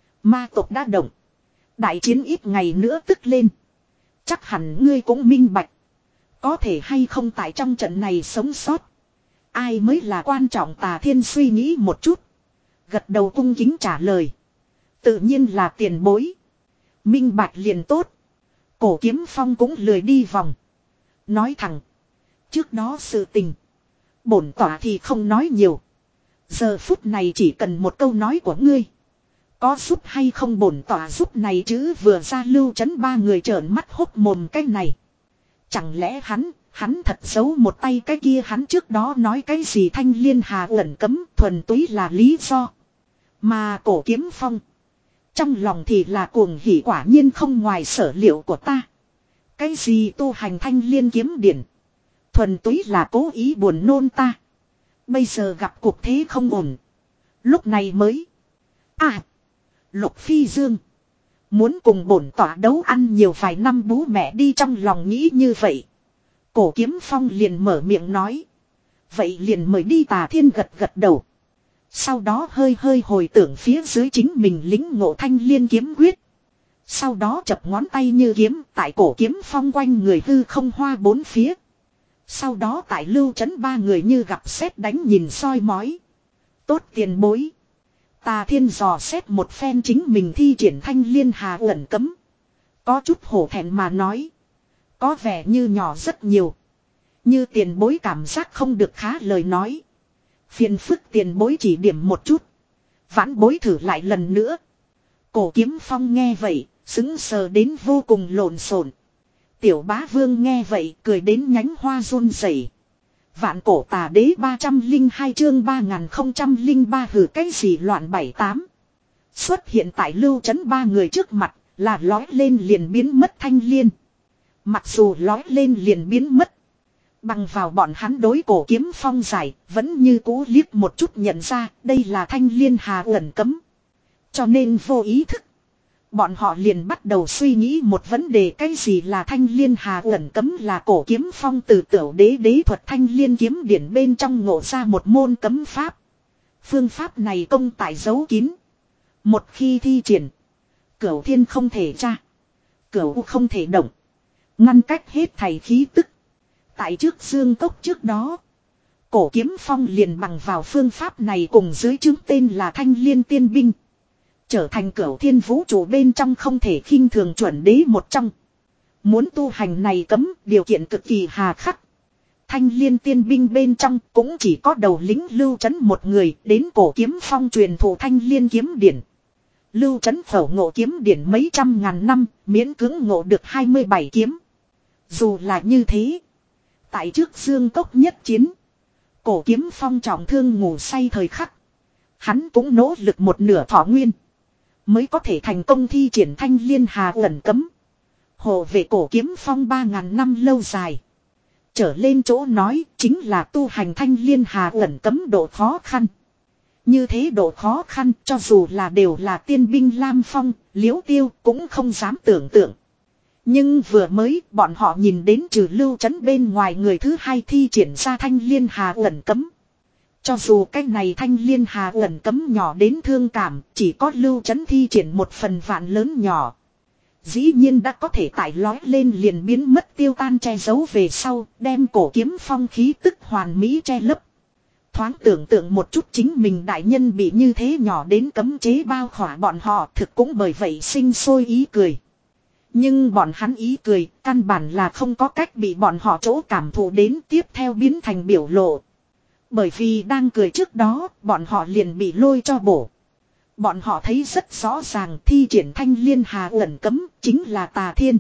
Ma tộc đã động. Đại chiến ít ngày nữa tức lên. Chắc hẳn ngươi cũng minh bạch. Có thể hay không tại trong trận này sống sót. Ai mới là quan trọng. Tà Thiên suy nghĩ một chút. Gật đầu cung kính trả lời. Tự nhiên là tiền bối. Minh bạch liền tốt. Cổ kiếm phong cũng lười đi vòng. Nói thẳng. Trước đó sự tình. Bổn tỏa thì không nói nhiều. Giờ phút này chỉ cần một câu nói của ngươi. Có giúp hay không bổn tỏa giúp này chứ vừa ra Lưu Chấn ba người trợn mắt hốc mồm cái này. Chẳng lẽ hắn, hắn thật giấu một tay cái kia hắn trước đó nói cái gì thanh liên hà ẩn cấm thuần túy là lý do. Mà cổ kiếm phong. Trong lòng thì là cuồng hỉ quả nhiên không ngoài sở liệu của ta. Cái gì tu hành thanh liên kiếm điển. Thuần túy là cố ý buồn nôn ta. Bây giờ gặp cuộc thế không ổn. Lúc này mới. À. Lục Phi Dương. Muốn cùng bổn tỏa đấu ăn nhiều vài năm bú mẹ đi trong lòng nghĩ như vậy. Cổ kiếm phong liền mở miệng nói. Vậy liền mời đi. Tà Thiên gật gật đầu. Sau đó hơi hơi hồi tưởng phía dưới chính mình lính ngộ thanh liên kiếm quyết. Sau đó chập ngón tay như kiếm tại cổ kiếm phong quanh người hư không hoa bốn phía. Sau đó tại Lưu Chấn ba người như gặp sét đánh nhìn soi mói. Tốt tiền bối. Tà Thiên dò xét một phen chính mình thi triển thanh liên hà ẩn cấm. Có chút hổ thẹn mà nói. Có vẻ như nhỏ rất nhiều. Như tiền bối cảm giác không được khá lời nói. Phiền phức tiền bối chỉ điểm một chút. Vãn bối thử lại lần nữa. Cổ kiếm phong nghe vậy, sững sờ đến vô cùng lộn xộn. Tiểu bá vương nghe vậy cười đến nhánh hoa run rẩy. Vạn cổ tà đế ba trăm linh hai chương ba nghìn không trăm linh ba hử cái gì loạn bảy tám. Xuất hiện tại Lưu Chấn ba người trước mặt là lói lên liền biến mất thanh liên. Mặc dù lói lên liền biến mất. Bằng vào bọn hắn đối cổ kiếm phong giải vẫn như cũ liếc một chút nhận ra đây là thanh liên hà ẩn cấm. Cho nên vô ý thức. Bọn họ liền bắt đầu suy nghĩ một vấn đề cái gì là thanh liên hà ẩn cấm là cổ kiếm phong từ tiểu đế đế thuật thanh liên kiếm điển bên trong ngộ ra một môn cấm pháp. Phương pháp này công tại giấu kín. Một khi thi triển. Cửu thiên không thể tra. Cửu không thể động. Ngăn cách hết thầy khí tức. Tại trước dương cốc trước đó. cổ kiếm phong liền bằng vào phương pháp này cùng dưới chứng tên là Thanh Liên Tiên Binh. Trở thành cửu thiên vũ trụ bên trong không thể khinh thường chuẩn đế một trong. Muốn tu hành này cấm, điều kiện cực kỳ hà khắc. Thanh Liên Tiên Binh bên trong cũng chỉ có đầu lính Lưu Trấn một người, đến cổ kiếm phong truyền thụ Thanh Liên kiếm điển. Lưu Trấn phẩu ngộ kiếm điển mấy trăm ngàn năm, miễn cưỡng ngộ được hai mươi bảy kiếm. Dù là như thế, tại trước Dương Cốc nhất chiến, cổ kiếm phong trọng thương ngủ say thời khắc, hắn cũng nỗ lực một nửa thọ nguyên, mới có thể thành công thi triển Thanh Liên Hà ẩn cấm. Hộ về cổ kiếm phong ba ngàn năm lâu dài. Trở lên chỗ nói chính là tu hành Thanh Liên Hà ẩn cấm độ khó khăn. Như thế độ khó khăn cho dù là đều là tiên binh Lam Phong, Liễu Tiêu cũng không dám tưởng tượng. Nhưng vừa mới bọn họ nhìn đến trừ Lưu Trấn bên ngoài người thứ hai thi triển ra Thanh Liên Hà ẩn cấm. Cho dù cái này Thanh Liên Hà ẩn cấm nhỏ đến thương cảm, chỉ có Lưu Trấn thi triển một phần vạn lớn nhỏ. Dĩ nhiên đã có thể tải lói lên liền biến mất tiêu tan che giấu về sau, đem cổ kiếm phong khí tức hoàn mỹ che lấp. Thoáng tưởng tượng một chút chính mình đại nhân bị như thế nhỏ đến cấm chế bao khỏa bọn họ, thực cũng bởi vậy sinh sôi ý cười. Nhưng bọn hắn ý cười, căn bản là không có cách bị bọn họ chỗ cảm thụ đến tiếp theo biến thành biểu lộ. Bởi vì đang cười trước đó, bọn họ liền bị lôi cho bổ. Bọn họ thấy rất rõ ràng thi triển Thanh Liên Hà ẩn cấm chính là Tà Thiên.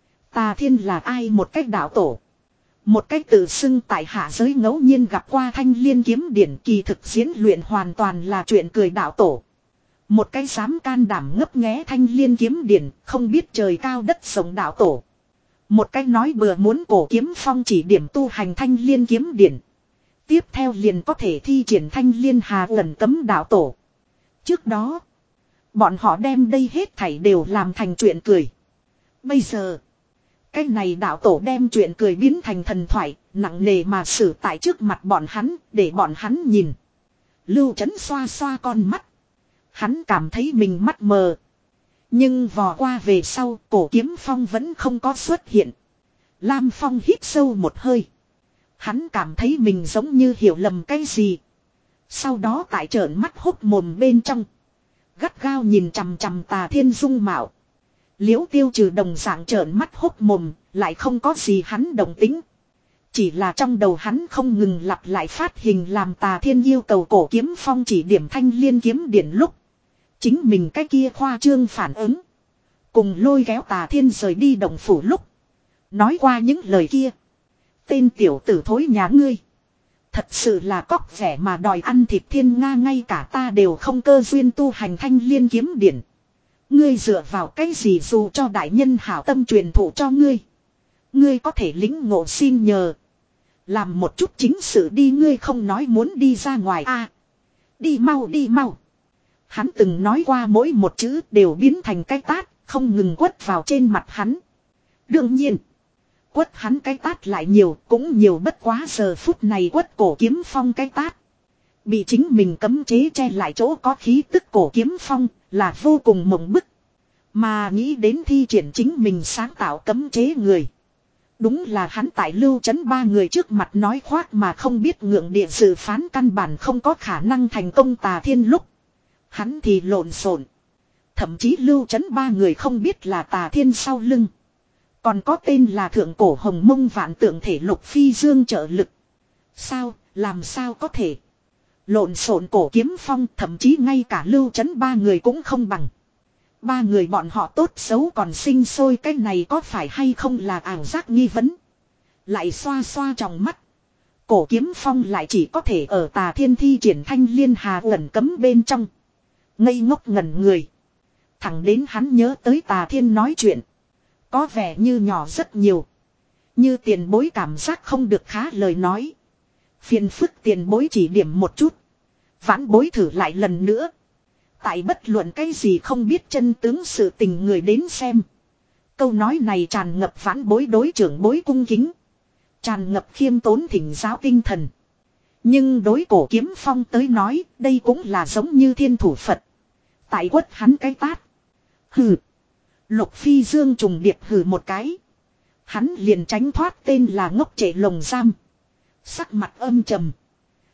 Tà Thiên là ai? Một cách đạo tổ. Một cách tự xưng tại hạ giới ngẫu nhiên gặp qua Thanh Liên kiếm điển, kỳ thực diễn luyện hoàn toàn là chuyện cười đạo tổ. Một cái dám can đảm ngấp nghé Thanh Liên kiếm điển, không biết trời cao đất sống đạo tổ. Một cái nói bừa muốn cổ kiếm phong chỉ điểm tu hành Thanh Liên kiếm điển. Tiếp theo liền có thể thi triển Thanh Liên Hà ẩn cấm đạo tổ. Trước đó, bọn họ đem đây hết thảy đều làm thành chuyện cười. Bây giờ, cái này đạo tổ đem chuyện cười biến thành thần thoại, nặng nề mà xử tại trước mặt bọn hắn, để bọn hắn nhìn. Lưu Trấn xoa xoa con mắt. Hắn cảm thấy mình mắt mờ. Nhưng vò qua về sau, cổ kiếm phong vẫn không có xuất hiện. Lam Phong hít sâu một hơi. Hắn cảm thấy mình giống như hiểu lầm cái gì. Sau đó tại trợn mắt hốc mồm bên trong, gắt gao nhìn chằm chằm Tà Thiên dung mạo. Liễu Tiêu trừ đồng dạng trợn mắt hốc mồm, lại không có gì hắn đồng tính. Chỉ là trong đầu hắn không ngừng lặp lại phát hình làm Tà Thiên yêu cầu cổ kiếm phong chỉ điểm Thanh Liên kiếm điển lúc. Chính mình cái kia khoa trương phản ứng. Cùng lôi kéo Tà Thiên rời đi động phủ lúc. Nói qua những lời kia. Tên tiểu tử thối nhà ngươi. Thật sự là cóc vẻ mà đòi ăn thịt thiên nga, ngay cả ta đều không cơ duyên tu hành Thanh Liên kiếm điển. Ngươi dựa vào cái gì dù cho đại nhân hảo tâm truyền thụ cho ngươi. Ngươi có thể lĩnh ngộ xin nhờ. Làm một chút chính sự đi, ngươi không nói muốn đi ra ngoài a à, đi mau đi mau. Hắn từng nói qua mỗi một chữ đều biến thành cái tát, không ngừng quất vào trên mặt hắn. Đương nhiên. Quất hắn cái tát lại nhiều, cũng nhiều bất quá giờ phút này quất cổ kiếm phong cái tát. Bị chính mình cấm chế che lại chỗ có khí tức cổ kiếm phong, là vô cùng mộng bức. Mà nghĩ đến thi triển chính mình sáng tạo cấm chế người. Đúng là hắn tại Lưu Trấn ba người trước mặt nói khoác mà không biết ngượng địa dự phán căn bản không có khả năng thành công Tà Thiên lúc. Hắn thì lộn xộn. Thậm chí Lưu Trấn ba người không biết là Tà Thiên sau lưng. Còn có tên là thượng cổ hồng mông vạn tượng thể Lục Phi Dương trợ lực. Sao, làm sao có thể. Lộn xộn cổ kiếm phong, thậm chí ngay cả Lưu Trấn ba người cũng không bằng. Ba người bọn họ tốt xấu còn sinh sôi, cái này có phải hay không là ảo giác nghi vấn. Lại xoa xoa trong mắt. Cổ kiếm phong lại chỉ có thể ở Tà Thiên thi triển Thanh Liên Hà ẩn cấm bên trong. Ngây ngốc ngẩn người. Thẳng đến hắn nhớ tới Tà Thiên nói chuyện. Có vẻ như nhỏ rất nhiều. Như tiền bối cảm giác không được khá lời nói. Phiền phức tiền bối chỉ điểm một chút. Vãn bối thử lại lần nữa. Tại bất luận cái gì không biết chân tướng sự tình người đến xem. Câu nói này tràn ngập vãn bối đối trưởng bối cung kính. Tràn ngập khiêm tốn thỉnh giáo tinh thần. Nhưng đối cổ kiếm phong tới nói, đây cũng là giống như thiên thủ Phật. Tại quất hắn cái tát. Hừ. Lục Phi Dương trùng điệp hừ một cái. Hắn liền tránh thoát tên là ngốc trệ lồng giam. Sắc mặt âm trầm.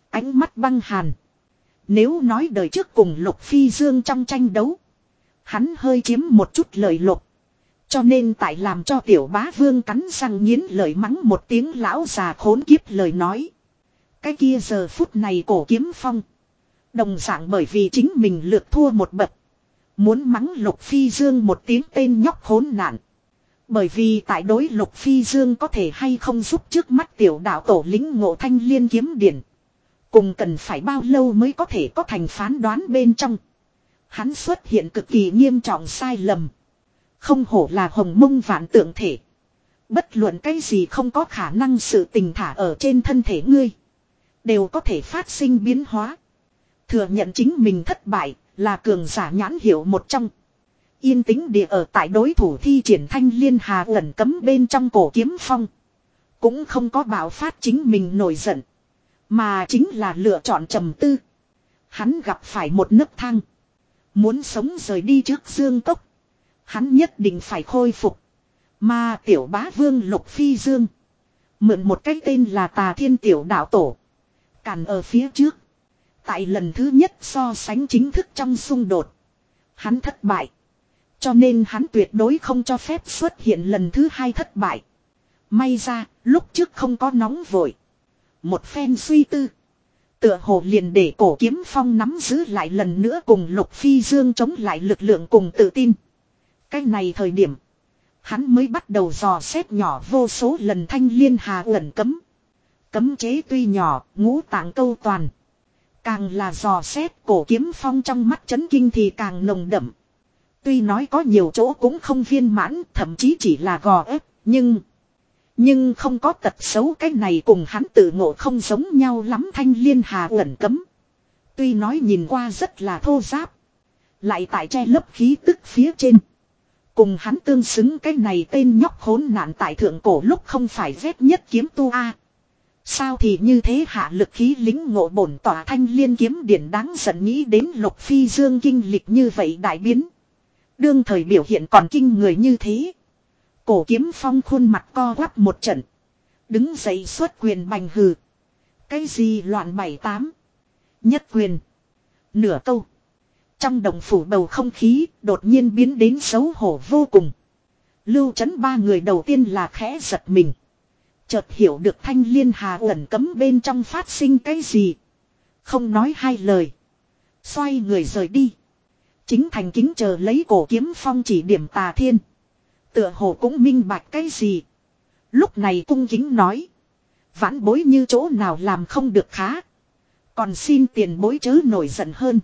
Ánh mắt băng hàn. Nếu nói đời trước cùng Lục Phi Dương trong tranh đấu, hắn hơi chiếm một chút lợi lộc. Cho nên tại làm cho tiểu bá vương cắn răng nghiến lợi mắng một tiếng lão già khốn kiếp lời nói. Cái kia giờ phút này Cổ Kiếm Phong đồng dạng bởi vì chính mình lược thua một bậc, muốn mắng Lục Phi Dương một tiếng tên nhóc khốn nạn. Bởi vì tại đối Lục Phi Dương có thể hay không giúp trước mắt tiểu đạo tổ lĩnh ngộ thanh liên kiếm điển, cùng cần phải bao lâu mới có thể có thành phán đoán bên trong. Hắn xuất hiện cực kỳ nghiêm trọng sai lầm. Không hổ là hồng mông vạn tượng thể. Bất luận cái gì không có khả năng sự tình thả ở trên thân thể ngươi, đều có thể phát sinh biến hóa. Thừa nhận chính mình thất bại là cường giả nhãn hiệu một trong. Yên tĩnh địa ở tại đối thủ thi triển thanh liên hà ẩn cấm bên trong Cổ Kiếm Phong, cũng không có bạo phát chính mình nổi giận, mà chính là lựa chọn trầm tư. Hắn gặp phải một nấc thang, muốn sống rời đi trước Dương Cốc, hắn nhất định phải khôi phục. Mà tiểu bá vương Lục Phi Dương mượn một cái tên là Tà Thiên tiểu đạo tổ, cản ở phía trước. Tại lần thứ nhất so sánh chính thức trong xung đột, hắn thất bại. Cho nên hắn tuyệt đối không cho phép xuất hiện lần thứ hai thất bại. May ra, lúc trước không có nóng vội. Một phen suy tư, tựa hồ liền để Cổ Kiếm Phong nắm giữ lại lần nữa cùng Lục Phi Dương chống lại lực lượng cùng tự tin. Cái này thời điểm, hắn mới bắt đầu dò xét nhỏ vô số lần thanh liên hà ẩn cấm. Cấm chế tuy nhỏ, ngũ tạng câu toàn. Càng là dò xét Cổ Kiếm Phong trong mắt chấn kinh thì càng nồng đậm. Tuy nói có nhiều chỗ cũng không viên mãn, thậm chí chỉ là gò ép, nhưng... Nhưng không có tật xấu cái này cùng hắn tự ngộ không giống nhau lắm. Thanh liên hà ẩn cấm, tuy nói nhìn qua rất là thô ráp, lại tại che lấp khí tức phía trên. Cùng hắn tương xứng cái này tên nhóc khốn nạn tại thượng cổ lúc không phải vét nhất kiếm tu a. Sao thì như thế hạ lực khí lính ngộ bổn tỏa thanh liên kiếm điển đáng giận nghĩ đến Lục Phi Dương kinh lịch như vậy đại biến. Đương thời biểu hiện còn kinh người như thế. Cổ Kiếm Phong khuôn mặt co quắp một trận. Đứng dậy xuất quyền bành hừ. Cái gì loạn bảy tám. Nhất quyền. Nửa câu. Trong đồng phủ bầu không khí đột nhiên biến đến xấu hổ vô cùng. Lưu Trấn ba người đầu tiên là khẽ giật mình. Chợt hiểu được thanh liên hà ẩn cấm bên trong phát sinh cái gì. Không nói hai lời, xoay người rời đi. Chính thành kính chờ lấy Cổ Kiếm Phong chỉ điểm Tà Thiên, tựa hồ cũng minh bạch cái gì. Lúc này cung kính nói: vãn bối như chỗ nào làm không được khá, còn xin tiền bối chớ nổi giận hơn.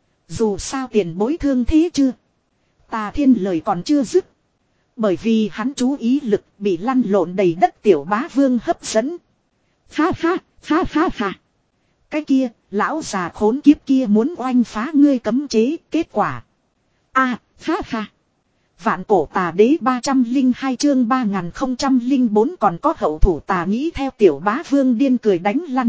Dù sao tiền bối thương thế chưa? Tà Thiên lời còn chưa dứt, bởi vì hắn chú ý lực bị lăn lộn đầy đất tiểu bá vương hấp dẫn. Ha ha, ha ha ha. Cái kia, lão già khốn kiếp kia muốn oanh phá ngươi cấm chế, kết quả. A, à, ha ha. Vạn cổ tà đế ba trăm linh hai chương ba nghìn không trăm linh bốn còn có hậu thủ tà nghĩ theo tiểu bá vương điên cười đánh lăn.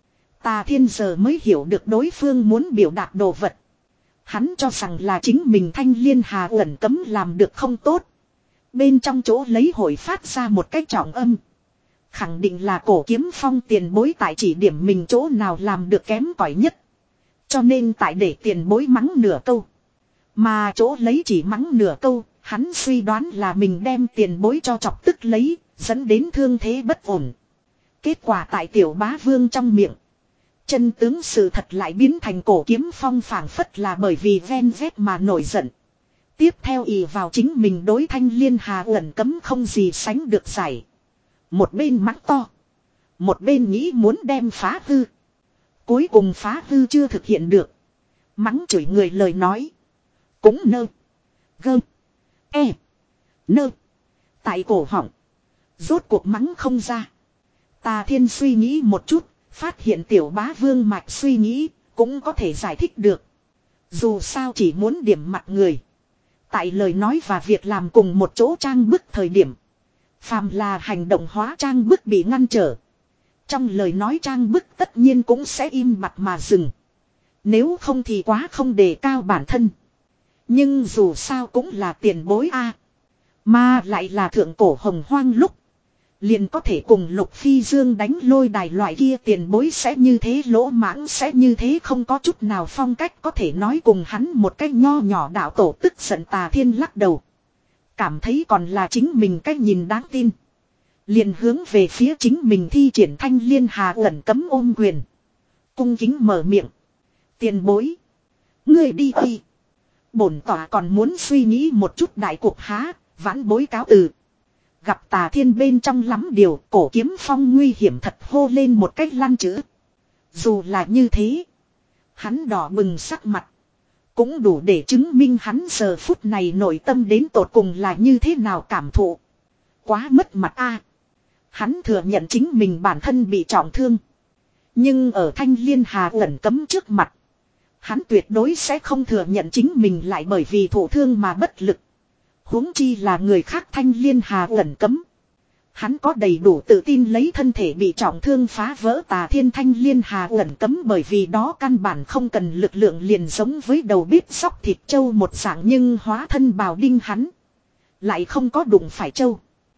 Tà Thiên giờ mới hiểu được đối phương muốn biểu đạt đồ vật. Hắn cho rằng là chính mình thanh liên hà ẩn cấm làm được không tốt. Bên trong chỗ lấy hội phát ra một cái trọng âm. Khẳng định là Cổ Kiếm Phong tiền bối tại chỉ điểm mình chỗ nào làm được kém cỏi nhất. Cho nên tại để tiền bối mắng nửa câu. Mà chỗ lấy chỉ mắng nửa câu, hắn suy đoán là mình đem tiền bối cho chọc tức lấy, dẫn đến thương thế bất ổn. Kết quả tại tiểu bá vương trong miệng, chân tướng sự thật lại biến thành Cổ Kiếm Phong phảng phất là bởi vì ven vét mà nổi giận. Tiếp theo ỷ vào chính mình đối thanh liên hà ẩn cấm không gì sánh được giải. Một bên mắng to, một bên nghĩ muốn đem phá hư. Cuối cùng phá hư chưa thực hiện được, mắng chửi người lời nói cũng nơ gơ e nơ tại cổ họng, rốt cuộc mắng không ra. Tà Thiên suy nghĩ một chút, phát hiện tiểu bá vương mạch suy nghĩ cũng có thể giải thích được. Dù sao chỉ muốn điểm mặt người, tại lời nói và việc làm cùng một chỗ trang bức thời điểm, phàm là hành động hóa trang bức bị ngăn trở, trong lời nói trang bức tất nhiên cũng sẽ im bặt mà dừng. Nếu không thì quá không đề cao bản thân. Nhưng dù sao cũng là tiền bối a, mà lại là thượng cổ hồng hoang lúc, Liền có thể cùng Lục Phi Dương đánh lôi đài loại kia tiền bối sẽ như thế lỗ mãng sẽ như thế không có chút nào phong cách có thể nói cùng hắn một cách nho nhỏ đạo tổ tức giận Tà Thiên lắc đầu. Cảm thấy còn là chính mình cách nhìn đáng tin. Liền hướng về phía chính mình thi triển Thanh Liên Hà ẩn cấm ôm quyền. Cung kính mở miệng. Tiền bối. Ngươi đi đi. Bổn tỏa còn muốn suy nghĩ một chút đại cuộc há, vãn bối cáo từ. Gặp Tà Thiên bên trong lắm điều, Cổ Kiếm Phong nguy hiểm thật hô lên một cách lăn chữ. Dù là như thế, hắn đỏ bừng sắc mặt, cũng đủ để chứng minh hắn giờ phút này nội tâm đến tột cùng là như thế nào cảm thụ. Quá mất mặt a. Hắn thừa nhận chính mình bản thân bị trọng thương. Nhưng ở Thanh Liên Hà ẩn cấm trước mặt, hắn tuyệt đối sẽ không thừa nhận chính mình lại bởi vì thụ thương mà bất lực. Huống chi là người khác Thanh Liên Hà ẩn cấm. Hắn có đầy đủ tự tin lấy thân thể bị trọng thương phá vỡ Tà Thiên Thanh Liên Hà ẩn cấm bởi vì đó căn bản không cần lực lượng liền giống với đầu bếp xóc thịt trâu một dạng nhưng hóa thân bào đinh hắn. Lại không có đụng phải trâu.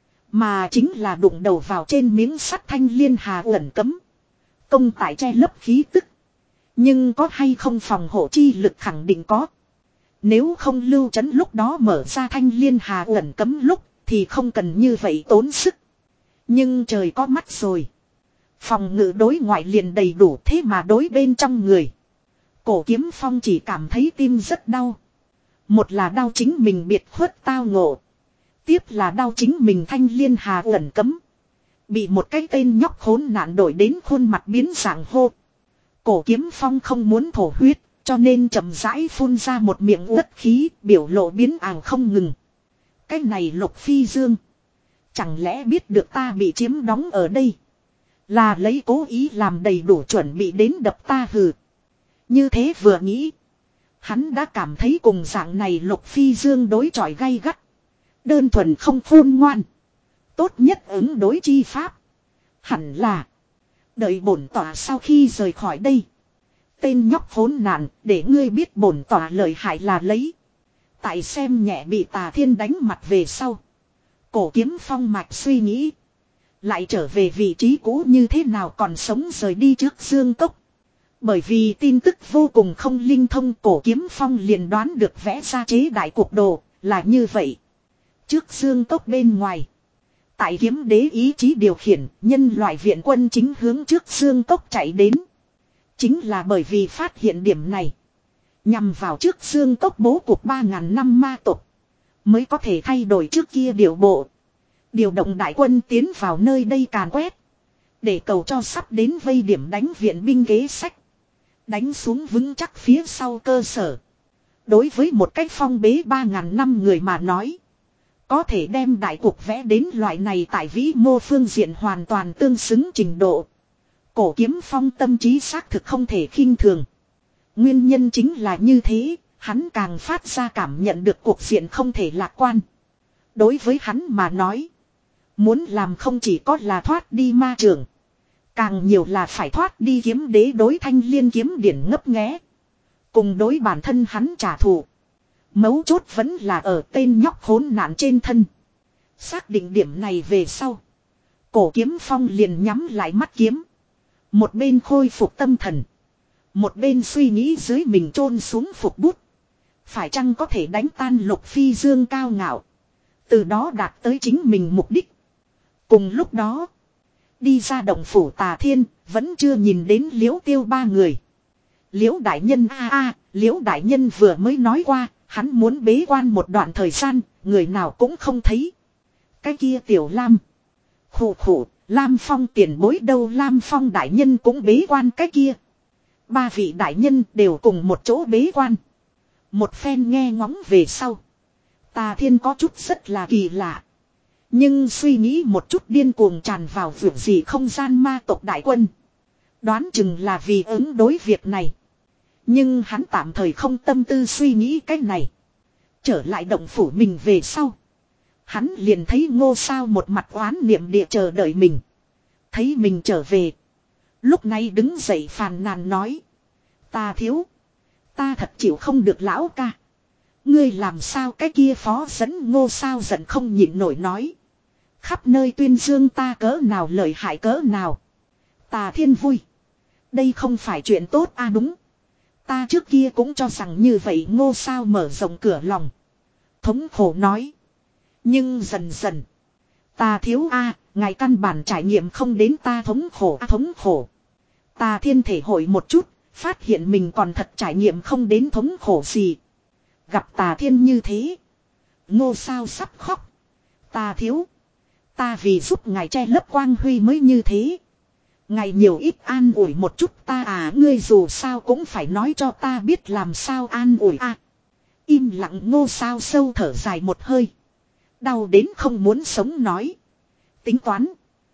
Mà chính là đụng đầu vào trên miếng sắt Thanh Liên Hà ẩn cấm. Công tại che lấp khí tức. Nhưng có hay không phòng hộ chi lực khẳng định có. Nếu không Lưu Trấn lúc đó mở ra Thanh Liên Hà ẩn cấm lúc thì không cần như vậy tốn sức. Nhưng trời có mắt rồi. Phòng ngự đối ngoại liền đầy đủ thế mà đối bên trong người. Cổ Kiếm Phong chỉ cảm thấy tim rất đau. Một là đau chính mình biệt khuất tao ngộ. Tiếp là đau chính mình Thanh Liên Hà ẩn cấm. Bị một cái tên nhóc khốn nạn đổi đến khuôn mặt biến dạng hô. Cổ Kiếm Phong không muốn thổ huyết. Cho nên chậm rãi phun ra một miệng uất khí biểu lộ biến ảo không ngừng. Cái này Lục Phi Dương. Chẳng lẽ biết được ta bị chiếm đóng ở đây. Là lấy cố ý làm đầy đủ chuẩn bị đến đập ta hừ. Như thế vừa nghĩ. Hắn đã cảm thấy cùng dạng này Lục Phi Dương đối chọi gay gắt. Đơn thuần không khôn ngoan. Tốt nhất ứng đối chi pháp. Hẳn là. Đợi bổn tỏa sau khi rời khỏi đây. Tên nhóc khốn nạn để ngươi biết bổn tỏa lợi hại là lấy. Tại xem nhẹ bị Tà Thiên đánh mặt về sau. Cổ Kiếm Phong mạch suy nghĩ. Lại trở về vị trí cũ như thế nào còn sống rời đi trước Dương Cốc. Bởi vì tin tức vô cùng không linh thông Cổ Kiếm Phong liền đoán được vẽ ra chế đại cuộc đồ là như vậy. Trước Dương Cốc bên ngoài. Tại Kiếm Đế ý chí điều khiển nhân loại viện quân chính hướng trước Dương Cốc chạy đến. Chính là bởi vì phát hiện điểm này. Nhằm vào trước Dương Cốc bố cục ba ngàn năm ma tộc. Mới có thể thay đổi trước kia điều bộ. Điều động đại quân tiến vào nơi đây càn quét. Để cầu cho sắp đến vây điểm đánh viện binh kế sách. Đánh xuống vững chắc phía sau cơ sở. Đối với một cách phong bế ba ngàn năm người mà nói. Có thể đem đại cuộc vẽ đến loại này tại vĩ mô phương diện hoàn toàn tương xứng trình độ. Cổ Kiếm Phong tâm trí xác thực không thể khinh thường. Nguyên nhân chính là như thế, hắn càng phát ra cảm nhận được cuộc diện không thể lạc quan. Đối với hắn mà nói, muốn làm không chỉ có là thoát đi ma trường. Càng nhiều là phải thoát đi Kiếm Đế đối Thanh Liên kiếm điển ngấp nghé. Cùng đối bản thân hắn trả thù. Mấu chốt vẫn là ở tên nhóc khốn nạn trên thân. Xác định điểm này về sau. Cổ Kiếm Phong liền nhắm lại mắt kiếm. Một bên khôi phục tâm thần. Một bên suy nghĩ dưới mình chôn xuống phục bút. Phải chăng có thể đánh tan Lục Phi Dương cao ngạo. Từ đó đạt tới chính mình mục đích. Cùng lúc đó. Đi ra động phủ Tà Thiên. Vẫn chưa nhìn đến Liễu Tiêu ba người. Liễu đại nhân a a. Liễu đại nhân vừa mới nói qua. Hắn muốn bế quan một đoạn thời gian. Người nào cũng không thấy. Cái kia Tiểu Lam. Khủ khủ. Lam Phong tiền bối đâu Lam Phong đại nhân cũng bế quan cái kia. Ba vị đại nhân đều cùng một chỗ bế quan. Một phen nghe ngóng về sau. Tà Thiên có chút rất là kỳ lạ. Nhưng suy nghĩ một chút điên cuồng tràn vào việc gì không gian ma tộc đại quân. Đoán chừng là vì ứng đối việc này. Nhưng hắn tạm thời không tâm tư suy nghĩ cái này. Trở lại động phủ mình về sau. Hắn liền thấy Ngô Sao một mặt oán niệm địa chờ đợi mình. Thấy mình trở về. Lúc này đứng dậy phàn nàn nói. Ta thiếu. Ta thật chịu không được lão ca. Ngươi làm sao cái kia phó dẫn Ngô Sao giận không nhịn nổi nói. Khắp nơi tuyên dương ta cỡ nào lợi hại cỡ nào. Tà Thiên vui. Đây không phải chuyện tốt à đúng. Ta trước kia cũng cho rằng như vậy. Ngô Sao mở rộng cửa lòng. Thống khổ nói. Nhưng dần dần. Tà thiếu a, ngài căn bản trải nghiệm không đến ta thống khổ a thống khổ. Tà Thiên thể hội một chút. Phát hiện mình còn thật trải nghiệm không đến thống khổ gì. Gặp Tà Thiên như thế. Ngô Sao sắp khóc. Tà thiếu. Ta vì giúp ngài che lấp quang huy mới như thế. Ngài nhiều ít an ủi một chút ta à, ngươi dù sao cũng phải nói cho ta biết làm sao an ủi a. À. Im lặng. Ngô Sao sâu thở dài một hơi. Đau đến không muốn sống nói. Tính toán.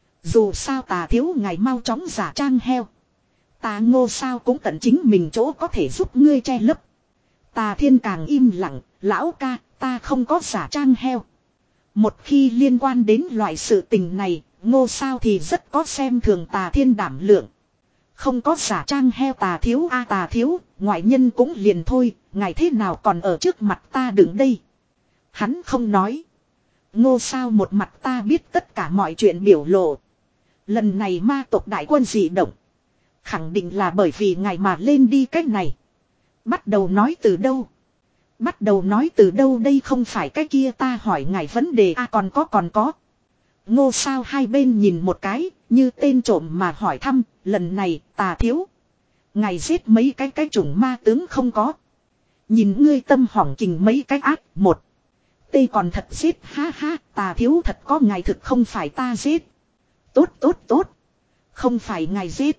Dù sao Tà thiếu ngài mau chóng giả trang heo. Ta Ngô Sao cũng tận chính mình chỗ có thể giúp ngươi che lấp. Tà Thiên càng im lặng. Lão ca, ta không có giả trang heo. Một khi liên quan đến loại sự tình này, Ngô Sao thì rất có xem thường Tà Thiên đảm lượng. Không có giả trang heo Tà thiếu a à, Tà thiếu, ngoại nhân cũng liền thôi, ngài thế nào còn ở trước mặt ta đứng đây. Hắn không nói. Ngô Sao một mặt ta biết tất cả mọi chuyện biểu lộ. Lần này ma tộc đại quân dị động. Khẳng định là bởi vì ngài mà lên đi cách này. Bắt đầu nói từ đâu? Bắt đầu nói từ đâu đây không phải cái kia ta hỏi ngài vấn đề à còn có còn có. Ngô Sao hai bên nhìn một cái, như tên trộm mà hỏi thăm, lần này Tà thiếu. Ngài giết mấy cái cái chủng ma tướng không có. Nhìn ngươi tâm hỏng kình mấy cái ác, một. Tê còn thật giết ha ha, Tà thiếu thật có ngài thực không phải ta giết. Tốt tốt tốt. Không phải ngài giết.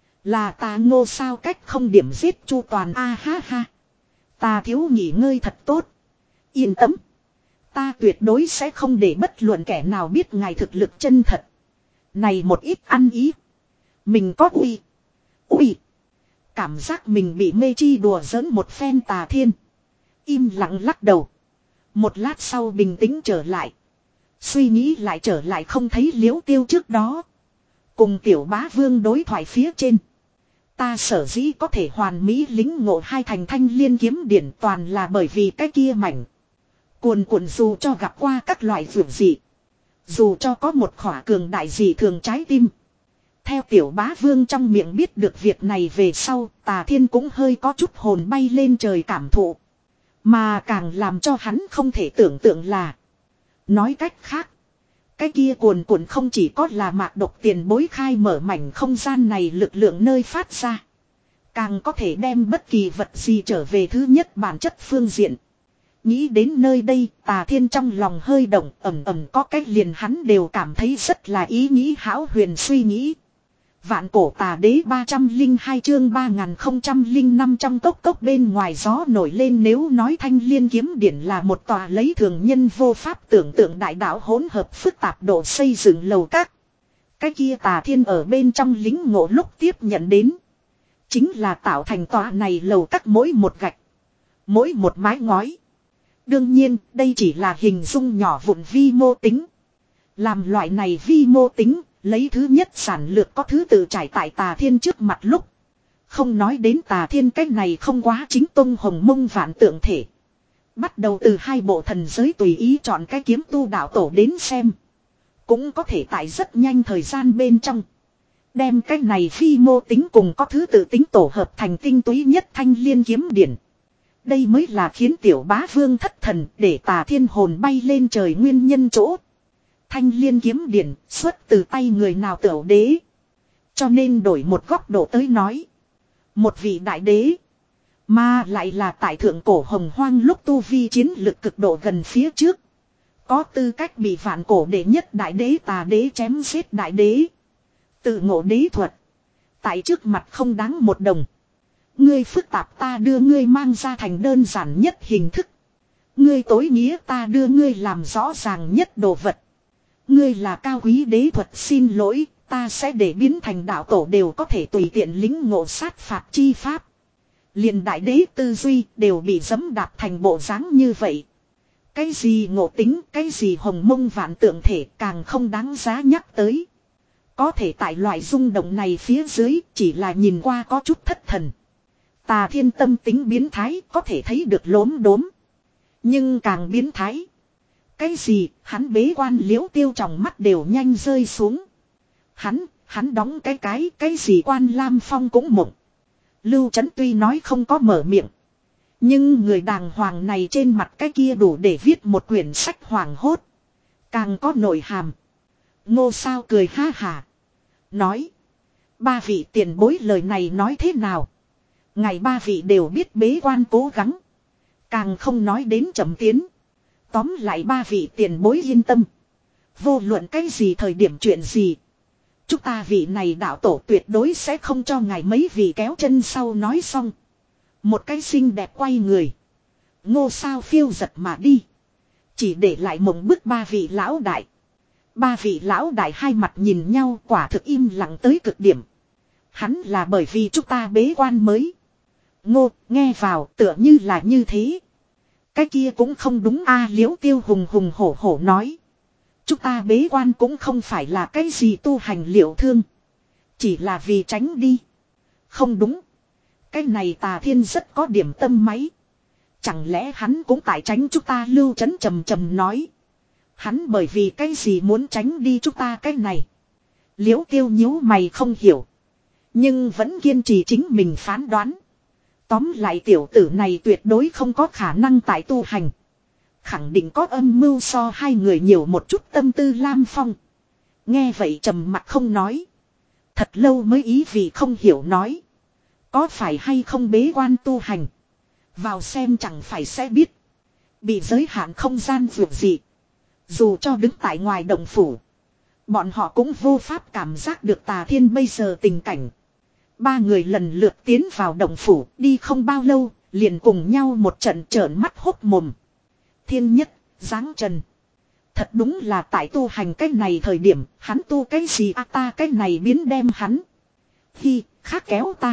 Là ta Ngô Sao cách không điểm giết chu toàn a à, ha ha. Tà thiếu nghỉ ngơi thật tốt. Yên tâm. Ta tuyệt đối sẽ không để bất luận kẻ nào biết ngài thực lực chân thật. Này một ít ăn ý. Mình có uy. Uy. Cảm giác mình bị mê chi đùa giỡn một phen Tà Thiên. Im lặng lắc đầu. Một lát sau bình tĩnh trở lại. Suy nghĩ lại trở lại không thấy Liễu Tiêu trước đó. Cùng Tiểu Bá Vương đối thoại phía trên. Ta sở dĩ có thể hoàn mỹ lính ngộ hai thành thanh liên kiếm điển toàn là bởi vì cái kia mảnh. Cuồn cuộn dù cho gặp qua các loại vượt dị. Dù cho có một khỏa cường đại dị thường trái tim. Theo Tiểu Bá Vương trong miệng biết được việc này về sau, Tà Thiên cũng hơi có chút hồn bay lên trời cảm thụ. Mà càng làm cho hắn không thể tưởng tượng là. Nói cách khác. Cái kia cuồn cuộn không chỉ có là mạc độc tiền bối khai mở mảnh không gian này lực lượng nơi phát ra. Càng có thể đem bất kỳ vật gì trở về thứ nhất bản chất phương diện. Nghĩ đến nơi đây Tà Thiên trong lòng hơi động ẩm ẩm có cách liền hắn đều cảm thấy rất là ý nghĩ hão huyền suy nghĩ. Vạn cổ tà đế ba trăm lẻ hai chương ba nghìn không trăm lẻ năm trong cốc cốc bên ngoài gió nổi lên nếu nói thanh liên kiếm điển là một tòa lấy thường nhân vô pháp tưởng tượng đại đạo hỗn hợp phức tạp độ xây dựng lầu các. Cái kia Tà Thiên ở bên trong lính ngộ lúc tiếp nhận đến. Chính là tạo thành tòa này lầu các mỗi một gạch. Mỗi một mái ngói. Đương nhiên đây chỉ là hình dung nhỏ vụn vi mô tính. Làm loại này vi mô tính. Lấy thứ nhất sản lược có thứ tự trải tại Tà Thiên trước mặt lúc. Không nói đến Tà Thiên cách này không quá chính tông hồng mông vạn tượng thể. Bắt đầu từ hai bộ thần giới tùy ý chọn cái kiếm tu đạo tổ đến xem. Cũng có thể tại rất nhanh thời gian bên trong. Đem cách này phi mô tính cùng có thứ tự tính tổ hợp thành tinh túy nhất thanh liên kiếm điển. Đây mới là khiến Tiểu Bá Vương thất thần để Tà Thiên hồn bay lên trời nguyên nhân chỗ. Thanh liên kiếm điển xuất từ tay người nào tửu đế. Cho nên đổi một góc độ tới nói. Một vị đại đế. Mà lại là tại thượng cổ hồng hoang lúc tu vi chiến lực cực độ gần phía trước. Có tư cách bị vạn cổ đệ nhất đại đế Tà đế chém giết đại đế. Tự ngộ đế thuật. Tại trước mặt không đáng một đồng. Ngươi phức tạp ta đưa ngươi mang ra thành đơn giản nhất hình thức. Ngươi tối nghĩa ta đưa ngươi làm rõ ràng nhất đồ vật. Ngươi là cao quý đế thuật xin lỗi, ta sẽ để biến thành đạo tổ đều có thể tùy tiện lính ngộ sát phạt chi pháp. Liền đại đế tư duy đều bị dẫm đạp thành bộ dáng như vậy. Cái gì ngộ tính, cái gì hồng mông vạn tượng thể càng không đáng giá nhắc tới. Có thể tại loại rung động này phía dưới chỉ là nhìn qua có chút thất thần. Tà Thiên tâm tính biến thái có thể thấy được lốm đốm. Nhưng càng biến thái. Cái gì, hắn bế quan Liễu Tiêu trong mắt đều nhanh rơi xuống. Hắn, hắn đóng cái cái, cái gì Quan Lam Phong cũng mộng. Lưu Chấn tuy nói không có mở miệng. Nhưng người đàng hoàng này trên mặt cái kia đủ để viết một quyển sách hoàng hốt. Càng có nội hàm. Ngô Sao cười ha hả. Nói. Ba vị tiền bối lời này nói thế nào? Ngày ba vị đều biết bế quan cố gắng. Càng không nói đến chậm tiến. Tóm lại ba vị tiền bối yên tâm. Vô luận cái gì thời điểm chuyện gì. Chúng ta vị này đạo tổ tuyệt đối sẽ không cho ngài mấy vị kéo chân sau nói xong. Một cái xinh đẹp quay người. Ngô Sao phiêu giật mà đi. Chỉ để lại mộng bức ba vị lão đại. Ba vị lão đại hai mặt nhìn nhau quả thực im lặng tới cực điểm. Hắn là bởi vì chúng ta bế quan mới. Ngô, nghe vào tựa như là như thế. Cái kia cũng không đúng a Liễu Tiêu hùng hùng hổ hổ nói. Chúng ta bế quan cũng không phải là cái gì tu hành liệu thương. Chỉ là vì tránh đi. Không đúng. Cái này Tà Thiên rất có điểm tâm máy. Chẳng lẽ hắn cũng tại tránh chúng ta Lưu Chấn trầm trầm nói. Hắn bởi vì cái gì muốn tránh đi chúng ta cái này. Liễu Tiêu nhíu mày không hiểu. Nhưng vẫn kiên trì chính mình phán đoán. Tóm lại tiểu tử này tuyệt đối không có khả năng tại tu hành. Khẳng định có âm mưu so hai người nhiều một chút tâm tư Lam Phong. Nghe vậy trầm mặt không nói. Thật lâu mới ý vì không hiểu nói. Có phải hay không bế quan tu hành. Vào xem chẳng phải sẽ biết. Bị giới hạn không gian vượt gì. Dù cho đứng tại ngoài động phủ. Bọn họ cũng vô pháp cảm giác được Tà Thiên bây giờ tình cảnh. Ba người lần lượt tiến vào động phủ. Đi không bao lâu. Liền cùng nhau một trận trợn mắt hốc mồm. Thiên nhất, giáng trần. Thật đúng là tại tu hành cái này thời điểm. Hắn tu cái gì à ta cái này biến đem hắn. Hi, khác kéo ta.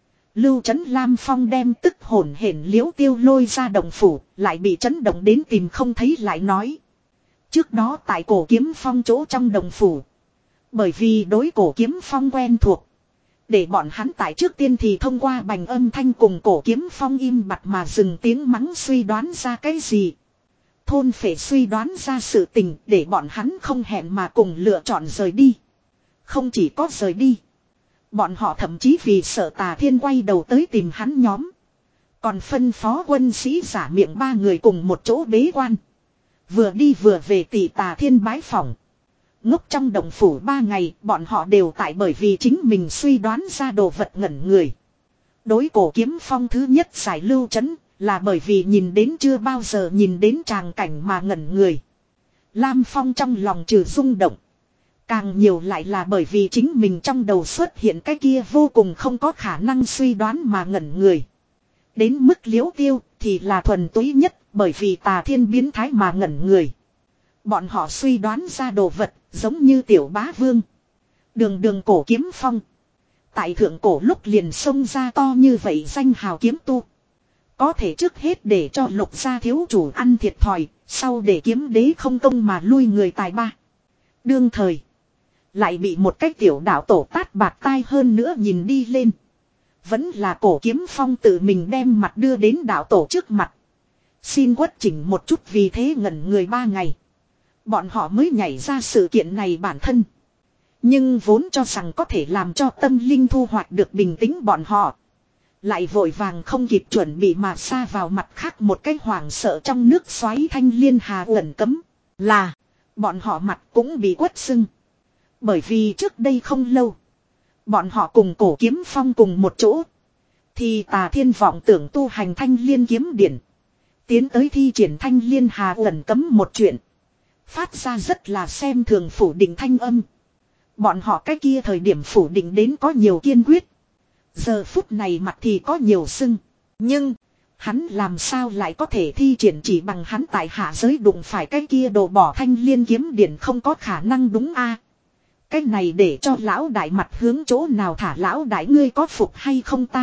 Lưu Chấn Lam Phong đem tức hổn hển Liễu Tiêu lôi ra động phủ. Lại bị chấn động đến tìm không thấy lại nói. Trước đó tại cổ kiếm phong chỗ trong đồng phủ. Bởi vì đối cổ kiếm phong quen thuộc. Để bọn hắn tại trước tiên thì thông qua bành âm thanh cùng cổ kiếm phong im bặt mà dừng tiếng mắng suy đoán ra cái gì. Thôn phệ suy đoán ra sự tình để bọn hắn không hẹn mà cùng lựa chọn rời đi. Không chỉ có rời đi. Bọn họ thậm chí vì sợ Tà Thiên quay đầu tới tìm hắn nhóm. Còn phân phó quân sĩ giả miệng ba người cùng một chỗ bế quan. Vừa đi vừa về tỷ Tà Thiên bái phỏng. Ngốc trong động phủ ba ngày bọn họ đều tại bởi vì chính mình suy đoán ra đồ vật ngẩn người. Đối cổ kiếm phong thứ nhất giải Lưu Chấn là bởi vì nhìn đến chưa bao giờ nhìn đến tràng cảnh mà ngẩn người. Lam Phong trong lòng trừ rung động. Càng nhiều lại là bởi vì chính mình trong đầu xuất hiện cái kia vô cùng không có khả năng suy đoán mà ngẩn người. Đến mức Liễu Tiêu thì là thuần túy nhất bởi vì Tà Thiên biến thái mà ngẩn người. Bọn họ suy đoán ra đồ vật giống như tiểu bá vương. Đường đường cổ kiếm phong. Tại thượng cổ lúc liền xông ra to như vậy danh hào kiếm tu. Có thể trước hết để cho Lục gia thiếu chủ ăn thiệt thòi. Sau để kiếm đế không công mà lui người tài ba. Đương thời. Lại bị một cái tiểu đạo tổ tát bạc tai hơn nữa nhìn đi lên. Vẫn là cổ kiếm phong tự mình đem mặt đưa đến đạo tổ trước mặt. Xin quất chỉnh một chút vì thế ngẩn người ba ngày. Bọn họ mới nhảy ra sự kiện này bản thân. Nhưng vốn cho rằng có thể làm cho tâm linh thu hoạch được bình tĩnh bọn họ. Lại vội vàng không kịp chuẩn bị mà xa vào mặt khác một cái hoảng sợ trong nước xoáy thanh liên hà ẩn cấm. Là, bọn họ mặt cũng bị quất sưng. Bởi vì trước đây không lâu, bọn họ cùng cổ kiếm phong cùng một chỗ. Thì Tà Thiên vọng tưởng tu hành thanh liên kiếm điển. Tiến tới thi triển thanh liên hà ẩn cấm một chuyện. Phát ra rất là xem thường phủ định thanh âm. Bọn họ cái kia thời điểm phủ định đến có nhiều kiên quyết. Giờ phút này mặt thì có nhiều sưng. Nhưng, hắn làm sao lại có thể thi triển chỉ bằng hắn tại hạ giới đụng phải cái kia đồ bỏ thanh liên kiếm điển không có khả năng đúng a. Cái này để cho lão đại mặt hướng chỗ nào thả lão đại ngươi có phục hay không ta.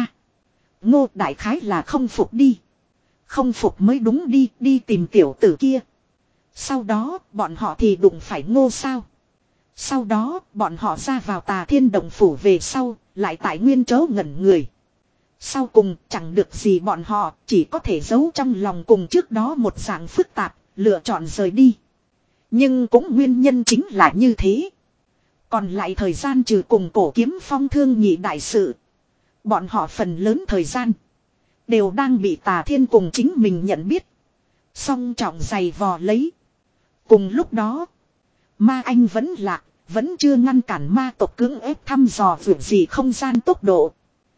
Ngô đại khái là không phục đi. Không phục mới đúng đi, đi tìm tiểu tử kia. Sau đó, bọn họ thì đụng phải Ngô sao. Sau đó, bọn họ ra vào Tà Thiên động phủ về sau, lại tại nguyên chỗ ngẩn người. Sau cùng, chẳng được gì bọn họ, chỉ có thể giấu trong lòng cùng trước đó một dạng phức tạp, lựa chọn rời đi. Nhưng cũng nguyên nhân chính là như thế. Còn lại thời gian trừ cùng cổ kiếm phong thương nhị đại sự. Bọn họ phần lớn thời gian. Đều đang bị Tà Thiên cùng chính mình nhận biết. Song trọng giày vò lấy. Cùng lúc đó. Ma anh vẫn lạc. Vẫn chưa ngăn cản ma tộc cưỡng ép thăm dò vượt gì không gian tốc độ.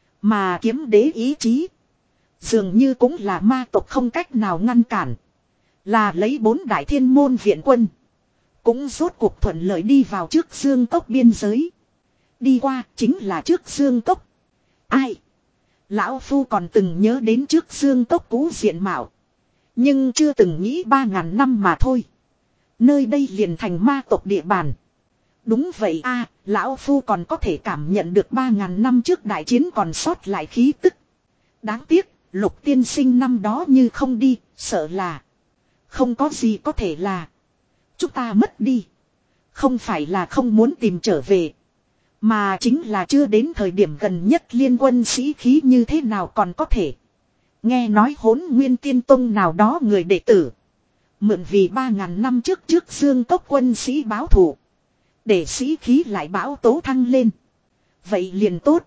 Mà kiếm đế ý chí. Dường như cũng là ma tộc không cách nào ngăn cản. Là lấy bốn đại thiên môn viện quân. Cũng rốt cuộc thuận lợi đi vào trước Dương Cốc biên giới. Đi qua chính là trước Dương Cốc. Ai? Lão Phu còn từng nhớ đến trước Dương Cốc cũ diện mạo. Nhưng chưa từng nghĩ ba ngàn năm mà thôi. Nơi đây liền thành ma tộc địa bàn. Đúng vậy a, Lão Phu còn có thể cảm nhận được ba ngàn năm trước đại chiến còn sót lại khí tức. Đáng tiếc, Lục tiên sinh năm đó như không đi, sợ là. Không có gì có thể là. Chúng ta mất đi. Không phải là không muốn tìm trở về. Mà chính là chưa đến thời điểm gần nhất liên quân sĩ khí như thế nào còn có thể. Nghe nói Hỗn Nguyên Tiên Tông nào đó người đệ tử. Mượn vì ba ngàn năm trước trước Dương Cốc quân sĩ báo thù. Để sĩ khí lại bão tố thăng lên. Vậy liền tốt.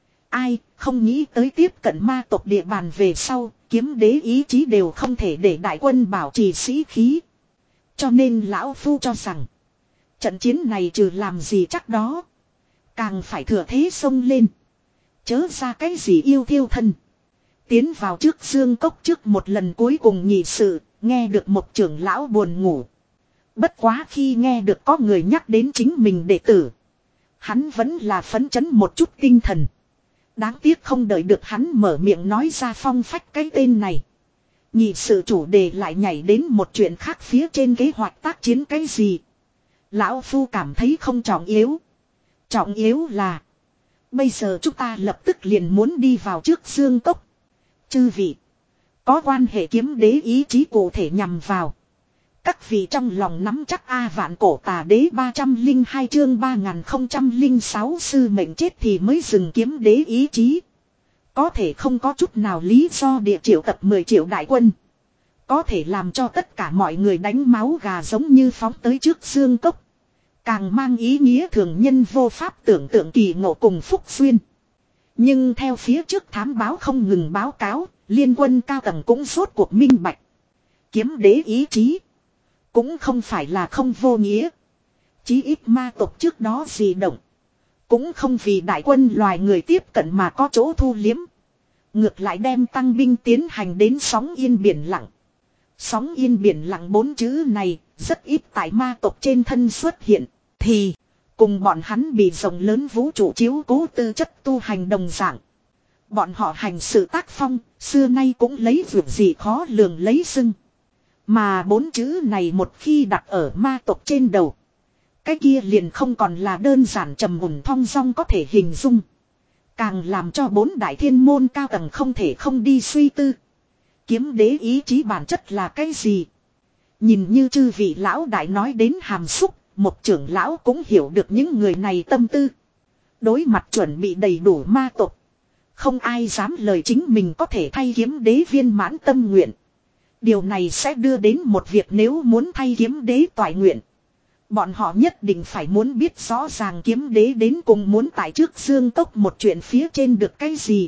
Ai không nghĩ tới tiếp cận ma tộc địa bàn về sau. Kiếm đế ý chí đều không thể để đại quân bảo trì sĩ khí. Cho nên Lão Phu cho rằng. Trận chiến này trừ làm gì chắc đó. Càng phải thừa thế xông lên. Chớ ra cái gì yêu thiêu thân. Tiến vào trước Dương Cốc trước một lần cuối cùng nhị sự. Nghe được một trưởng lão buồn ngủ. Bất quá khi nghe được có người nhắc đến chính mình đệ tử. Hắn vẫn là phấn chấn một chút tinh thần. Đáng tiếc không đợi được hắn mở miệng nói ra phong phách cái tên này. Nhị sự chủ đề lại nhảy đến một chuyện khác phía trên kế hoạch tác chiến cái gì. Lão Phu cảm thấy không trọng yếu. Trọng yếu là. Bây giờ chúng ta lập tức liền muốn đi vào trước Dương Cốc. Chư vị. Có quan hệ kiếm đế ý chí cụ thể nhằm vào. Các vị trong lòng nắm chắc A vạn cổ tà đế ba trăm lẻ hai chương ba nghìn không trăm lẻ sáu sư mệnh chết thì mới dừng kiếm đế ý chí. Có thể không có chút nào lý do địa triệu tập mười triệu đại quân. Có thể làm cho tất cả mọi người đánh máu gà giống như phóng tới trước Dương Cốc. Càng mang ý nghĩa thường nhân vô pháp tưởng tượng kỳ ngộ cùng phúc xuyên. Nhưng theo phía trước thám báo không ngừng báo cáo, liên quân cao tầng cũng rốt cuộc minh bạch. Kiếm đế ý chí. Cũng không phải là không vô nghĩa. Chí ít ma tộc trước đó gì động. Cũng không vì đại quân loài người tiếp cận mà có chỗ thu liếm. Ngược lại đem tăng binh tiến hành đến sóng yên biển lặng. Sóng yên biển lặng bốn chữ này rất ít tại ma tộc trên thân xuất hiện. Thì cùng bọn hắn bị rộng lớn vũ trụ chiếu cố tư chất tu hành đồng dạng. Bọn họ hành sự tác phong xưa nay cũng lấy việc gì khó lường lấy xưng. Mà bốn chữ này một khi đặt ở ma tộc trên đầu. Cái kia liền không còn là đơn giản trầm mùn thong dong có thể hình dung. Càng làm cho bốn đại thiên môn cao tầng không thể không đi suy tư. Kiếm đế ý chí bản chất là cái gì? Nhìn như chư vị lão đại nói đến hàm xúc, một trưởng lão cũng hiểu được những người này tâm tư. Đối mặt chuẩn bị đầy đủ ma tộc. Không ai dám lời chính mình có thể thay kiếm đế viên mãn tâm nguyện. Điều này sẽ đưa đến một việc nếu muốn thay kiếm đế toại nguyện. Bọn họ nhất định phải muốn biết rõ ràng kiếm đế đến cùng muốn tại trước Dương Cốc một chuyện phía trên được cái gì.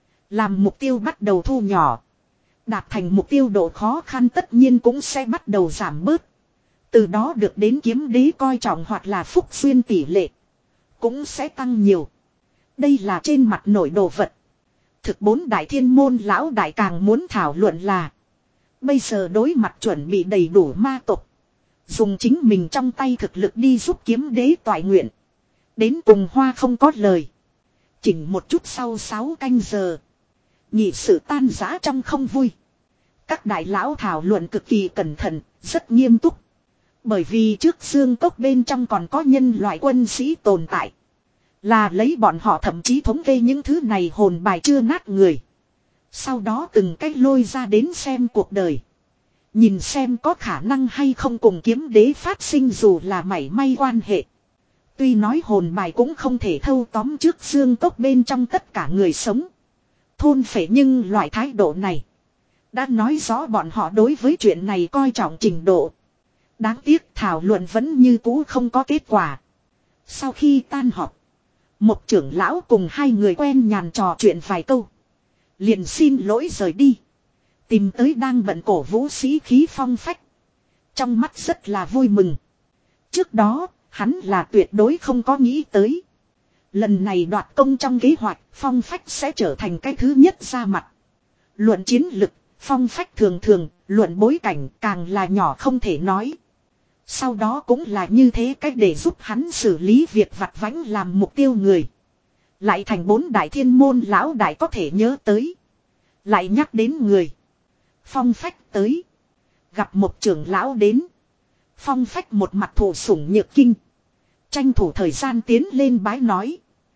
Làm mục tiêu bắt đầu thu nhỏ. Đạt thành mục tiêu độ khó khăn tất nhiên cũng sẽ bắt đầu giảm bớt. Từ đó được đến kiếm đế coi trọng hoặc là phúc xuyên tỷ lệ. Cũng sẽ tăng nhiều. Đây là trên mặt nổi đồ vật. Thực bốn đại thiên môn lão đại càng muốn thảo luận là. Bây giờ đối mặt chuẩn bị đầy đủ ma tộc. Dùng chính mình trong tay thực lực đi giúp kiếm đế toại nguyện. Đến cùng hoa không có lời. Chỉnh một chút sau sáu canh giờ. Nhị sự tan rã trong không vui. Các đại lão thảo luận cực kỳ cẩn thận, rất nghiêm túc. Bởi vì trước Dương Cốc bên trong còn có nhân loại quân sĩ tồn tại. Là lấy bọn họ thậm chí thống kê những thứ này hồn bài chưa nát người. Sau đó từng cách lôi ra đến xem cuộc đời. Nhìn xem có khả năng hay không cùng kiếm đế phát sinh dù là mảy may quan hệ. Tuy nói hồn bài cũng không thể thâu tóm trước Dương Cốc bên trong tất cả người sống. Thôn phệ nhưng loại thái độ này. Đã nói rõ bọn họ đối với chuyện này coi trọng trình độ. Đáng tiếc thảo luận vẫn như cũ không có kết quả. Sau khi tan họp, một trưởng lão cùng hai người quen nhàn trò chuyện vài câu. Liền xin lỗi rời đi. Tìm tới đang bận cổ vũ sĩ khí Phong Phách. Trong mắt rất là vui mừng. Trước đó, hắn là tuyệt đối không có nghĩ tới. Lần này đoạt công trong kế hoạch, Phong Phách sẽ trở thành cái thứ nhất ra mặt. Luận chiến lực, Phong Phách thường thường, luận bối cảnh càng là nhỏ không thể nói. Sau đó cũng là như thế cách để giúp hắn xử lý việc vặt vãnh làm mục tiêu người. Lại thành bốn đại thiên môn lão đại có thể nhớ tới. Lại nhắc đến người. Phong Phách tới. Gặp một trưởng lão đến. Phong Phách một mặt thủ sủng nhược kinh. Tranh thủ thời gian tiến lên bái nói.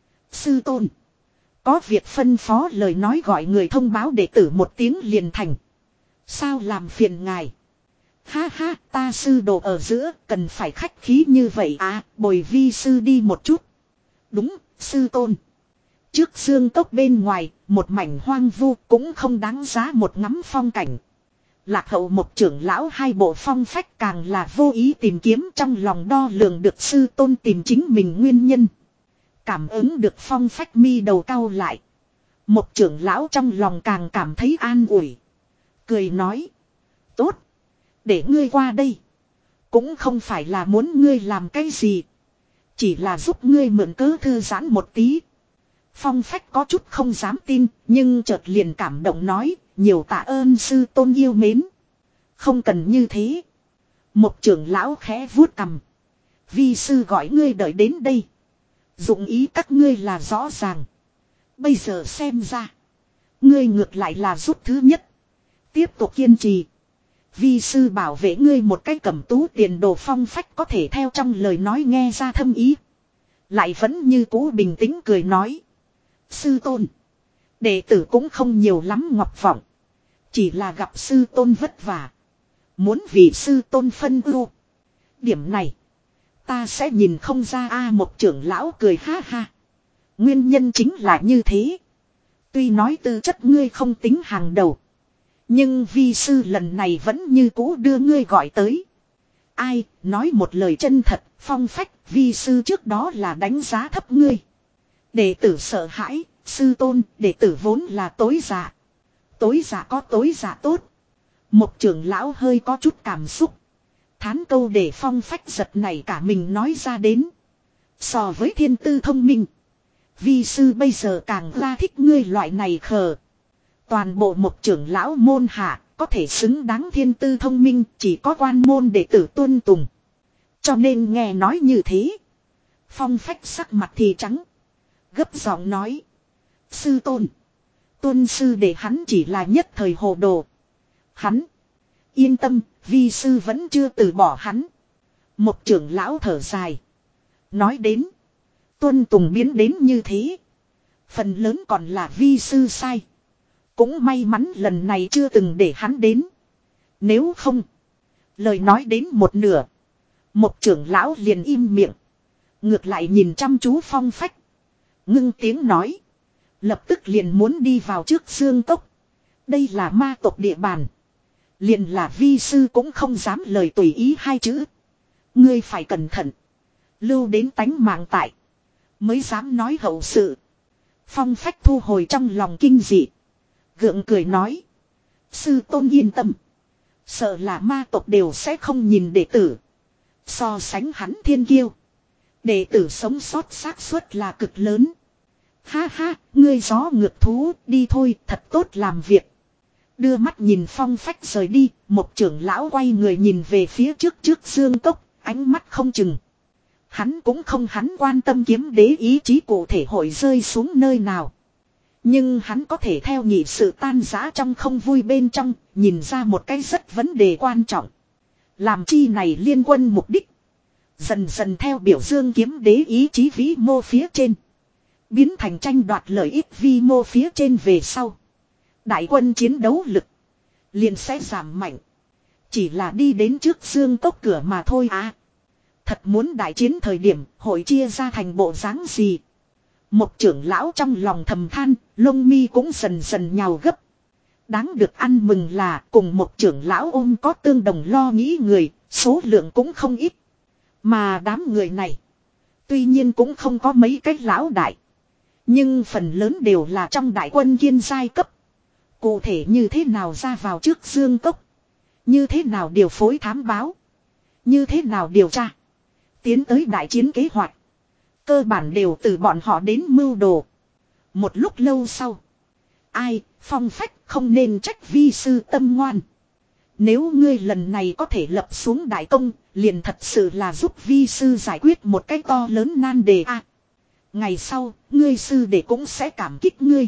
Sư tôn. Có việc phân phó lời nói gọi người thông báo đệ tử một tiếng liền thành. Sao làm phiền ngài. Ha ha, ta sư đồ ở giữa, cần phải khách khí như vậy à, bồi vi sư đi một chút. Đúng, sư tôn. Trước xương cốc bên ngoài, một mảnh hoang vu cũng không đáng giá một ngắm phong cảnh. Lạc hậu một trưởng lão hai bộ Phong Phách càng là vô ý tìm kiếm trong lòng đo lường được sư tôn tìm chính mình nguyên nhân. Cảm ứng được Phong Phách mi đầu cau lại. Một trưởng lão trong lòng càng cảm thấy an ủi. Cười nói. Tốt. Để ngươi qua đây. Cũng không phải là muốn ngươi làm cái gì. Chỉ là giúp ngươi mượn cớ thư giãn một tí. Phong Phách có chút không dám tin. Nhưng chợt liền cảm động nói. Nhiều tạ ơn sư tôn yêu mến. Không cần như thế. Một trưởng lão khẽ vuốt cằm. Vi sư gọi ngươi đợi đến đây. Dụng ý các ngươi là rõ ràng. Bây giờ xem ra. Ngươi ngược lại là giúp thứ nhất. Tiếp tục kiên trì. Vi sư bảo vệ ngươi một cách cẩm tú tiền đồ. Phong Phách có thể theo trong lời nói nghe ra thâm ý. Lại vẫn như cũ bình tĩnh cười nói. Sư tôn. Đệ tử cũng không nhiều lắm ngọc vọng. Chỉ là gặp sư tôn vất vả. Muốn vì sư tôn phân ưu. Điểm này. Ta sẽ nhìn không ra a. Một trưởng lão cười ha ha. Nguyên nhân chính là như thế. Tuy nói tư chất ngươi không tính hàng đầu. Nhưng vi sư lần này vẫn như cũ đưa ngươi gọi tới. Ai, nói một lời chân thật, Phong Phách, vi sư trước đó là đánh giá thấp ngươi. Đệ tử sợ hãi, sư tôn, đệ tử vốn là tối dạ. Tối dạ có tối dạ tốt. Một trưởng lão hơi có chút cảm xúc. Thán câu để Phong Phách giật này cả mình nói ra đến. So với thiên tư thông minh. Vi sư bây giờ càng la thích ngươi loại này khờ. Toàn bộ một trưởng lão môn hạ có thể xứng đáng thiên tư thông minh chỉ có quan môn đệ tử tuân tùng. Cho nên nghe nói như thế. Phong Phách sắc mặt thì trắng. Gấp giọng nói. Sư tôn. Tuân sư để hắn chỉ là nhất thời hồ đồ. Hắn. Yên tâm, vi sư vẫn chưa từ bỏ hắn. Một trưởng lão thở dài. Nói đến. Tuân tùng biến đến như thế. Phần lớn còn là vi sư sai. Cũng may mắn lần này chưa từng để hắn đến. Nếu không. Lời nói đến một nửa. Một trưởng lão liền im miệng. Ngược lại nhìn chăm chú Phong Phách. Ngưng tiếng nói. Lập tức liền muốn đi vào trước xương cốc. Đây là ma tộc địa bàn. Liền là vi sư cũng không dám lời tùy ý hai chữ. Ngươi phải cẩn thận. Lưu đến tánh mạng tại. Mới dám nói hậu sự. Phong Phách thu hồi trong lòng kinh dị. Gượng cười nói. Sư tôn yên tâm. Sợ là ma tộc đều sẽ không nhìn đệ tử. So sánh hắn thiên kiêu. Đệ tử sống sót xác suất là cực lớn. Ha ha, ngươi gió ngược thú, đi thôi, thật tốt làm việc. Đưa mắt nhìn Phong Phách rời đi, một trưởng lão quay người nhìn về phía trước trước xương cốc, ánh mắt không chừng. Hắn cũng không hắn quan tâm kiếm đế ý chí cụ thể hội rơi xuống nơi nào. Nhưng hắn có thể theo nhị sự tan rã trong không vui bên trong, nhìn ra một cái rất vấn đề quan trọng. Làm chi này liên quân mục đích. Dần dần theo biểu dương kiếm đế ý chí vĩ mô phía trên. Biến thành tranh đoạt lợi ích vi mô phía trên về sau. Đại quân chiến đấu lực. Liền sẽ giảm mạnh. Chỉ là đi đến trước xương cốc cửa mà thôi à. Thật muốn đại chiến thời điểm hội chia ra thành bộ dáng gì. Một trưởng lão trong lòng thầm than, lông mi cũng dần dần nhào gấp. Đáng được ăn mừng là cùng một trưởng lão ôm có tương đồng lo nghĩ người, số lượng cũng không ít. Mà đám người này, tuy nhiên cũng không có mấy cái lão đại. Nhưng phần lớn đều là trong đại quân kiên giai cấp. Cụ thể như thế nào ra vào trước Dương Cốc. Như thế nào điều phối thám báo. Như thế nào điều tra. Tiến tới đại chiến kế hoạch. Cơ bản đều từ bọn họ đến mưu đồ. Một lúc lâu sau. Ai, Phong Phách không nên trách vi sư tâm ngoan. Nếu ngươi lần này có thể lập xuống đại công, liền thật sự là giúp vi sư giải quyết một cái to lớn nan đề a. À, ngày sau, ngươi sư đệ cũng sẽ cảm kích ngươi.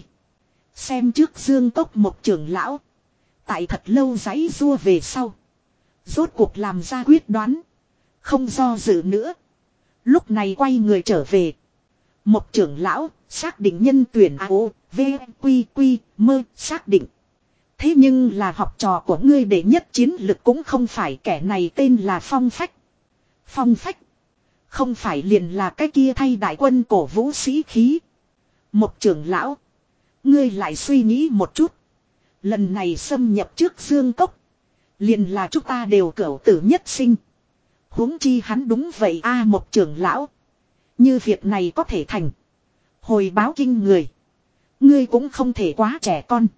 Xem trước Dương Cốc một trưởng lão. Tại thật lâu giấy rua về sau. Rốt cuộc làm ra quyết đoán. Không do dự nữa. Lúc này quay người trở về. Một trưởng lão, xác định nhân tuyển A O, V, Quy, Quy, Mơ, xác định. Thế nhưng là học trò của ngươi đệ nhất chiến lực cũng không phải kẻ này tên là Phong Phách. Phong Phách. Không phải liền là cái kia thay đại quân cổ vũ sĩ khí. Một trưởng lão. Ngươi lại suy nghĩ một chút. Lần này xâm nhập trước Dương Cốc. Liền là chúng ta đều cửu tử nhất sinh. Huống chi hắn đúng vậy a. Một trưởng lão. Như việc này có thể thành. Hồi báo kinh người. Ngươi cũng không thể quá trẻ con.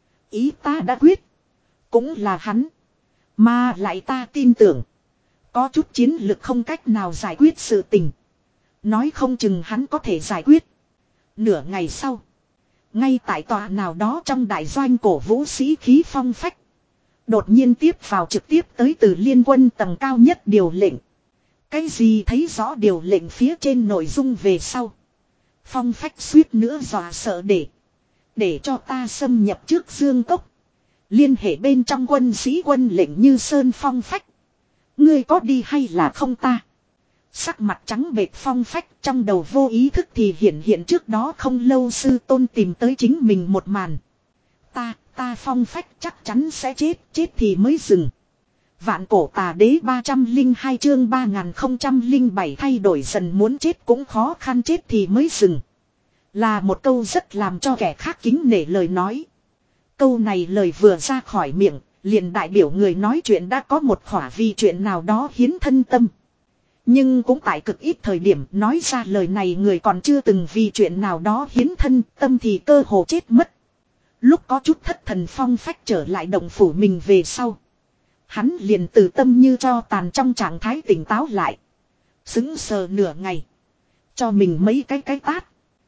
Ý ta đã quyết. Cũng là hắn. Mà lại ta tin tưởng. Có chút chiến lược không cách nào giải quyết sự tình. Nói không chừng hắn có thể giải quyết. Nửa ngày sau. Ngay tại tòa nào đó trong đại doanh cổ vũ sĩ khí Phong Phách. Đột nhiên tiếp vào trực tiếp tới từ liên quân tầng cao nhất điều lệnh. Cái gì thấy rõ điều lệnh phía trên nội dung về sau. Phong Phách suýt nữa dọa sợ để. Để cho ta xâm nhập trước Dương Cốc. Liên hệ bên trong quân sĩ quân lệnh như Sơn Phong Phách. Ngươi có đi hay là không ta? Sắc mặt trắng bệch Phong Phách trong đầu vô ý thức thì hiện hiện trước đó không lâu sư tôn tìm tới chính mình một màn. Ta, ta Phong Phách chắc chắn sẽ chết, chết thì mới dừng. Vạn cổ tà đế ba trăm lẻ hai chương ba nghìn không trăm lẻ bảy thay đổi dần muốn chết cũng khó khăn chết thì mới dừng. Là một câu rất làm cho kẻ khác kính nể lời nói. Câu này lời vừa ra khỏi miệng, liền đại biểu người nói chuyện đã có một khỏa vì chuyện nào đó hiến thân tâm. Nhưng cũng tại cực ít thời điểm nói ra lời này người còn chưa từng vì chuyện nào đó hiến thân tâm thì cơ hồ chết mất. Lúc có chút thất thần Phong Phách trở lại động phủ mình về sau. Hắn liền từ tâm như cho tàn trong trạng thái tỉnh táo lại. Sững sờ nửa ngày. Cho mình mấy cái cái tát.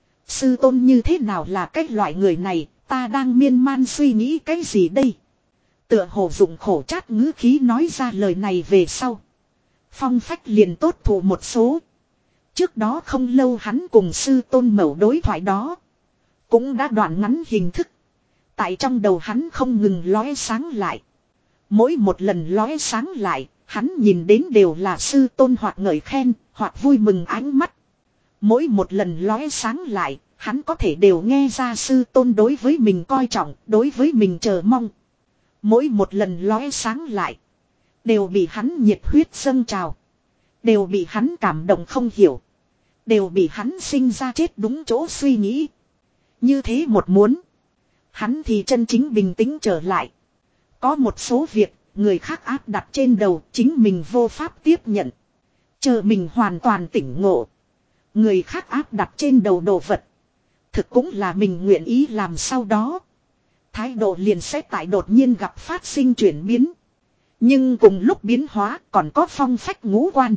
Sư tôn như thế nào là cái loại người này, ta đang miên man suy nghĩ cái gì đây? Tựa hồ dụng khổ chát ngữ khí nói ra lời này về sau. Phong Phách liền tốt thủ một số. Trước đó không lâu hắn cùng sư tôn mẩu đối thoại đó. Cũng đã đoạn ngắn hình thức. Tại trong đầu hắn không ngừng lóe sáng lại. Mỗi một lần lóe sáng lại, hắn nhìn đến đều là sư tôn hoặc ngợi khen, hoặc vui mừng ánh mắt. Mỗi một lần lóe sáng lại, hắn có thể đều nghe ra sư tôn đối với mình coi trọng, đối với mình chờ mong. Mỗi một lần lóe sáng lại, đều bị hắn nhiệt huyết dâng trào. Đều bị hắn cảm động không hiểu. Đều bị hắn sinh ra chết đúng chỗ suy nghĩ. Như thế một muốn. Hắn thì chân chính bình tĩnh trở lại. Có một số việc, người khác áp đặt trên đầu, chính mình vô pháp tiếp nhận. Chờ mình hoàn toàn tỉnh ngộ. Người khác áp đặt trên đầu đồ vật. Thực cũng là mình nguyện ý làm sau đó. Thái độ liền sẽ tại đột nhiên gặp phát sinh chuyển biến. Nhưng cùng lúc biến hóa còn có Phong Phách ngũ quan.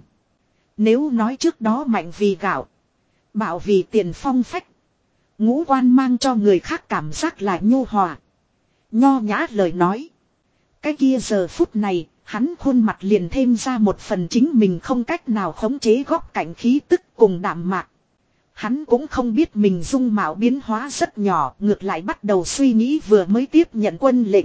Nếu nói trước đó mạnh vì gạo. Bạo vì tiền Phong Phách. Ngũ quan mang cho người khác cảm giác là nhu hòa. Nho nhã lời nói. Cái kia giờ phút này, hắn khuôn mặt liền thêm ra một phần chính mình không cách nào khống chế góc cạnh khí tức cùng đạm mạc. Hắn cũng không biết mình dung mạo biến hóa rất nhỏ, ngược lại bắt đầu suy nghĩ vừa mới tiếp nhận quân lệnh.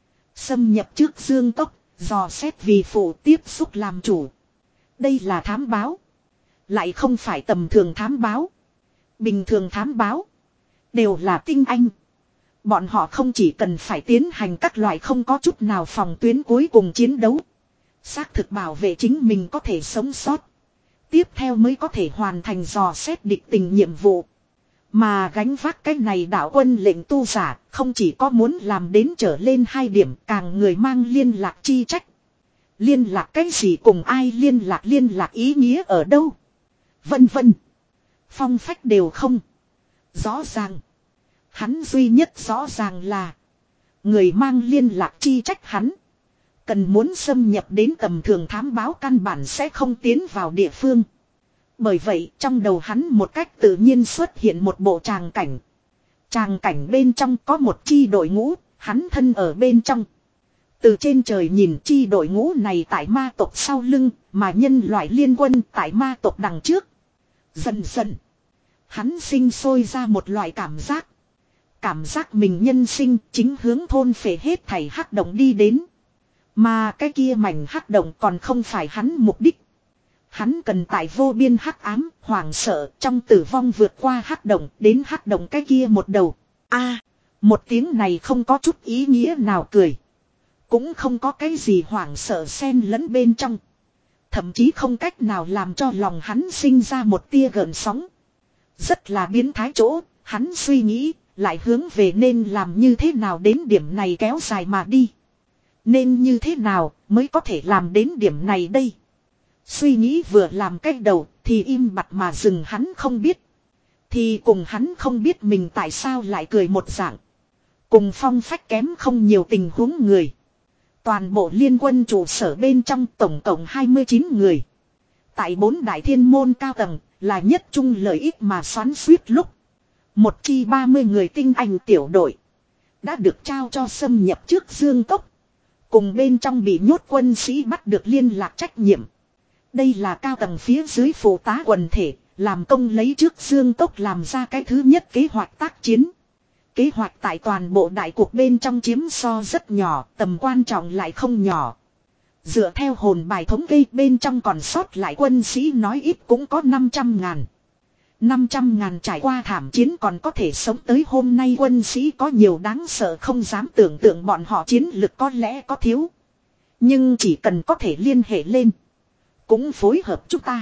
Xâm nhập trước Dương Cốc, dò xét vì phụ tiếp xúc làm chủ. Đây là thám báo. Lại không phải tầm thường thám báo. Bình thường thám báo. Đều là tinh anh. Bọn họ không chỉ cần phải tiến hành các loại không có chút nào phòng tuyến cuối cùng chiến đấu. Xác thực bảo vệ chính mình có thể sống sót. Tiếp theo mới có thể hoàn thành dò xét địch tình nhiệm vụ. Mà gánh vác cái này đạo quân lệnh tu giả, không chỉ có muốn làm đến trở lên hai điểm, càng người mang liên lạc chi trách. Liên lạc cái gì cùng ai liên lạc, liên lạc ý nghĩa ở đâu? Vân vân. Phong phách đều không rõ ràng. Hắn duy nhất rõ ràng là người mang liên lạc chi trách hắn. Cần muốn xâm nhập đến tầm thường thám báo căn bản sẽ không tiến vào địa phương. Bởi vậy trong đầu hắn một cách tự nhiên xuất hiện một bộ tràng cảnh. Tràng cảnh bên trong có một chi đội ngũ, hắn thân ở bên trong. Từ trên trời nhìn chi đội ngũ này tại ma tộc sau lưng, mà nhân loại liên quân tại ma tộc đằng trước. Dần dần, hắn sinh sôi ra một loại cảm giác. Cảm giác mình nhân sinh chính hướng thôn phệ hết thảy hắc động đi đến. Mà cái kia mảnh hắc động còn không phải hắn mục đích. Hắn cần tại vô biên hắc ám, hoảng sợ trong tử vong vượt qua hắc động đến hắc động cái kia một đầu. A, một tiếng này không có chút ý nghĩa nào cười. Cũng không có cái gì hoảng sợ xen lẫn bên trong. Thậm chí không cách nào làm cho lòng hắn sinh ra một tia gợn sóng. Rất là biến thái chỗ, hắn suy nghĩ, lại hướng về nên làm như thế nào đến điểm này kéo dài mà đi. Nên như thế nào mới có thể làm đến điểm này đây? Suy nghĩ vừa làm cách đầu thì im bặt mà dừng, hắn không biết. Thì cùng hắn không biết mình tại sao lại cười một dạng. Cùng phong phách kém không nhiều tình huống người. Toàn bộ liên quân trụ sở bên trong tổng cộng hai mươi chín người. Tại bốn đại thiên môn cao tầng là nhất trung lợi ích mà xoắn suýt lúc. Một chi ba mươi người tinh anh tiểu đội đã được trao cho xâm nhập trước Dương Cốc. Cùng bên trong bị nhốt quân sĩ bắt được liên lạc trách nhiệm. Đây là cao tầng phía dưới phụ tá quần thể, làm công lấy trước Dương Cốc làm ra cái thứ nhất kế hoạch tác chiến. Kế hoạch tại toàn bộ đại cuộc bên trong chiếm so rất nhỏ, tầm quan trọng lại không nhỏ. Dựa theo hồn bài thống kê bên trong còn sót lại quân sĩ nói ít cũng có năm trăm ngàn. năm trăm ngàn trải qua thảm chiến còn có thể sống tới hôm nay quân sĩ có nhiều đáng sợ không dám tưởng tượng, bọn họ chiến lực có lẽ có thiếu. Nhưng chỉ cần có thể liên hệ lên. Cũng phối hợp chúng ta.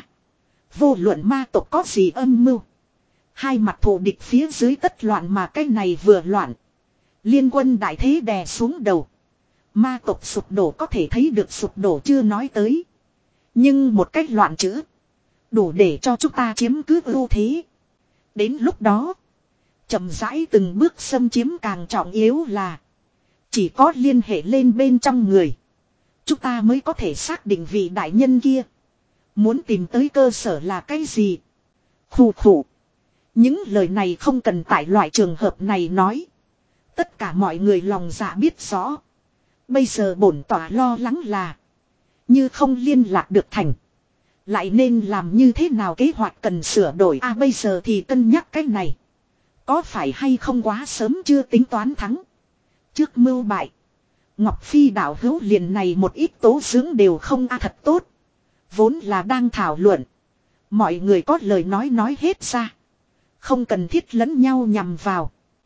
Vô luận ma tộc có gì âm mưu. Hai mặt thù địch phía dưới tất loạn mà cái này vừa loạn. Liên quân đại thế đè xuống đầu. Ma tộc sụp đổ có thể thấy được sụp đổ chưa nói tới. Nhưng một cách loạn chữ. Đủ để cho chúng ta chiếm cứ ưu thế. Đến lúc đó. Chậm rãi từng bước xâm chiếm càng trọng yếu là. Chỉ có liên hệ lên bên trong người. Chúng ta mới có thể xác định vị đại nhân kia. Muốn tìm tới cơ sở là cái gì. Khủ khủ. Những lời này không cần tại loại trường hợp này nói. Tất cả mọi người lòng dạ biết rõ. Bây giờ bổn tỏa lo lắng là. Như không liên lạc được thành. Lại nên làm như thế nào, kế hoạch cần sửa đổi. À bây giờ thì cân nhắc cái này. Có phải hay không quá sớm chưa tính toán thắng. Trước mưu bại. Ngọc Phi đạo hữu liền này một ít tố dưỡng đều không a à thật tốt. Vốn là đang thảo luận. Mọi người có lời nói nói hết ra. Không cần thiết lẫn nhau nhằm vào.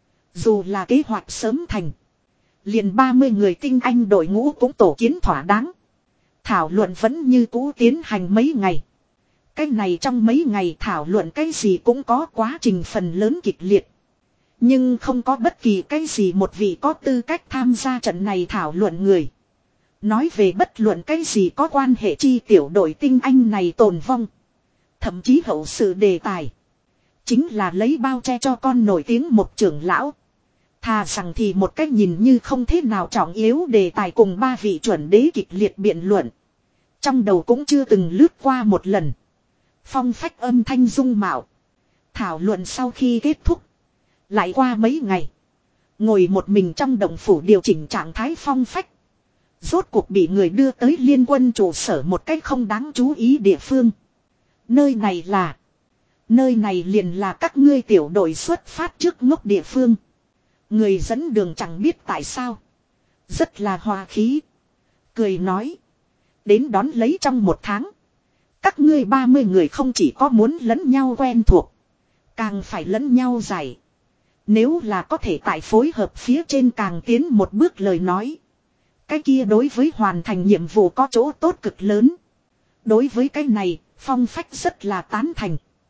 Dù là kế hoạch sớm thành. Liền ba mươi người tinh anh đội ngũ cũng tổ kiến thỏa đáng. Thảo luận vẫn như cũ tiến hành mấy ngày. Cái này trong mấy ngày thảo luận cái gì cũng có quá trình phần lớn kịch liệt. Nhưng không có bất kỳ cái gì một vị có tư cách tham gia trận này thảo luận người. Nói về bất luận cái gì có quan hệ chi tiểu đội tinh anh này tồn vong. Thậm chí hậu sự đề tài. Chính là lấy bao che cho con nổi tiếng một trưởng lão. Thà rằng thì một cách nhìn như không thế nào trọng yếu đề tài cùng ba vị chuẩn đế kịch liệt biện luận. Trong đầu cũng chưa từng lướt qua một lần. Phong phách âm thanh dung mạo. Thảo luận sau khi kết thúc. Lại qua mấy ngày. Ngồi một mình trong động phủ điều chỉnh trạng thái phong phách. Rốt cuộc bị người đưa tới liên quân trụ sở một cách không đáng chú ý địa phương. Nơi này là. Nơi này liền là các ngươi tiểu đội xuất phát trước ngốc địa phương. Người dẫn đường chẳng biết tại sao. Rất là hòa khí. Cười nói. Đến đón lấy trong một tháng. Các ngươi ba mươi người không chỉ có muốn lẫn nhau quen thuộc. Càng phải lẫn nhau giải. Nếu là có thể tại phối hợp phía trên càng tiến một bước lời nói. Cái kia đối với hoàn thành nhiệm vụ có chỗ tốt cực lớn. Đối với cái này, phong phách rất là tán thành.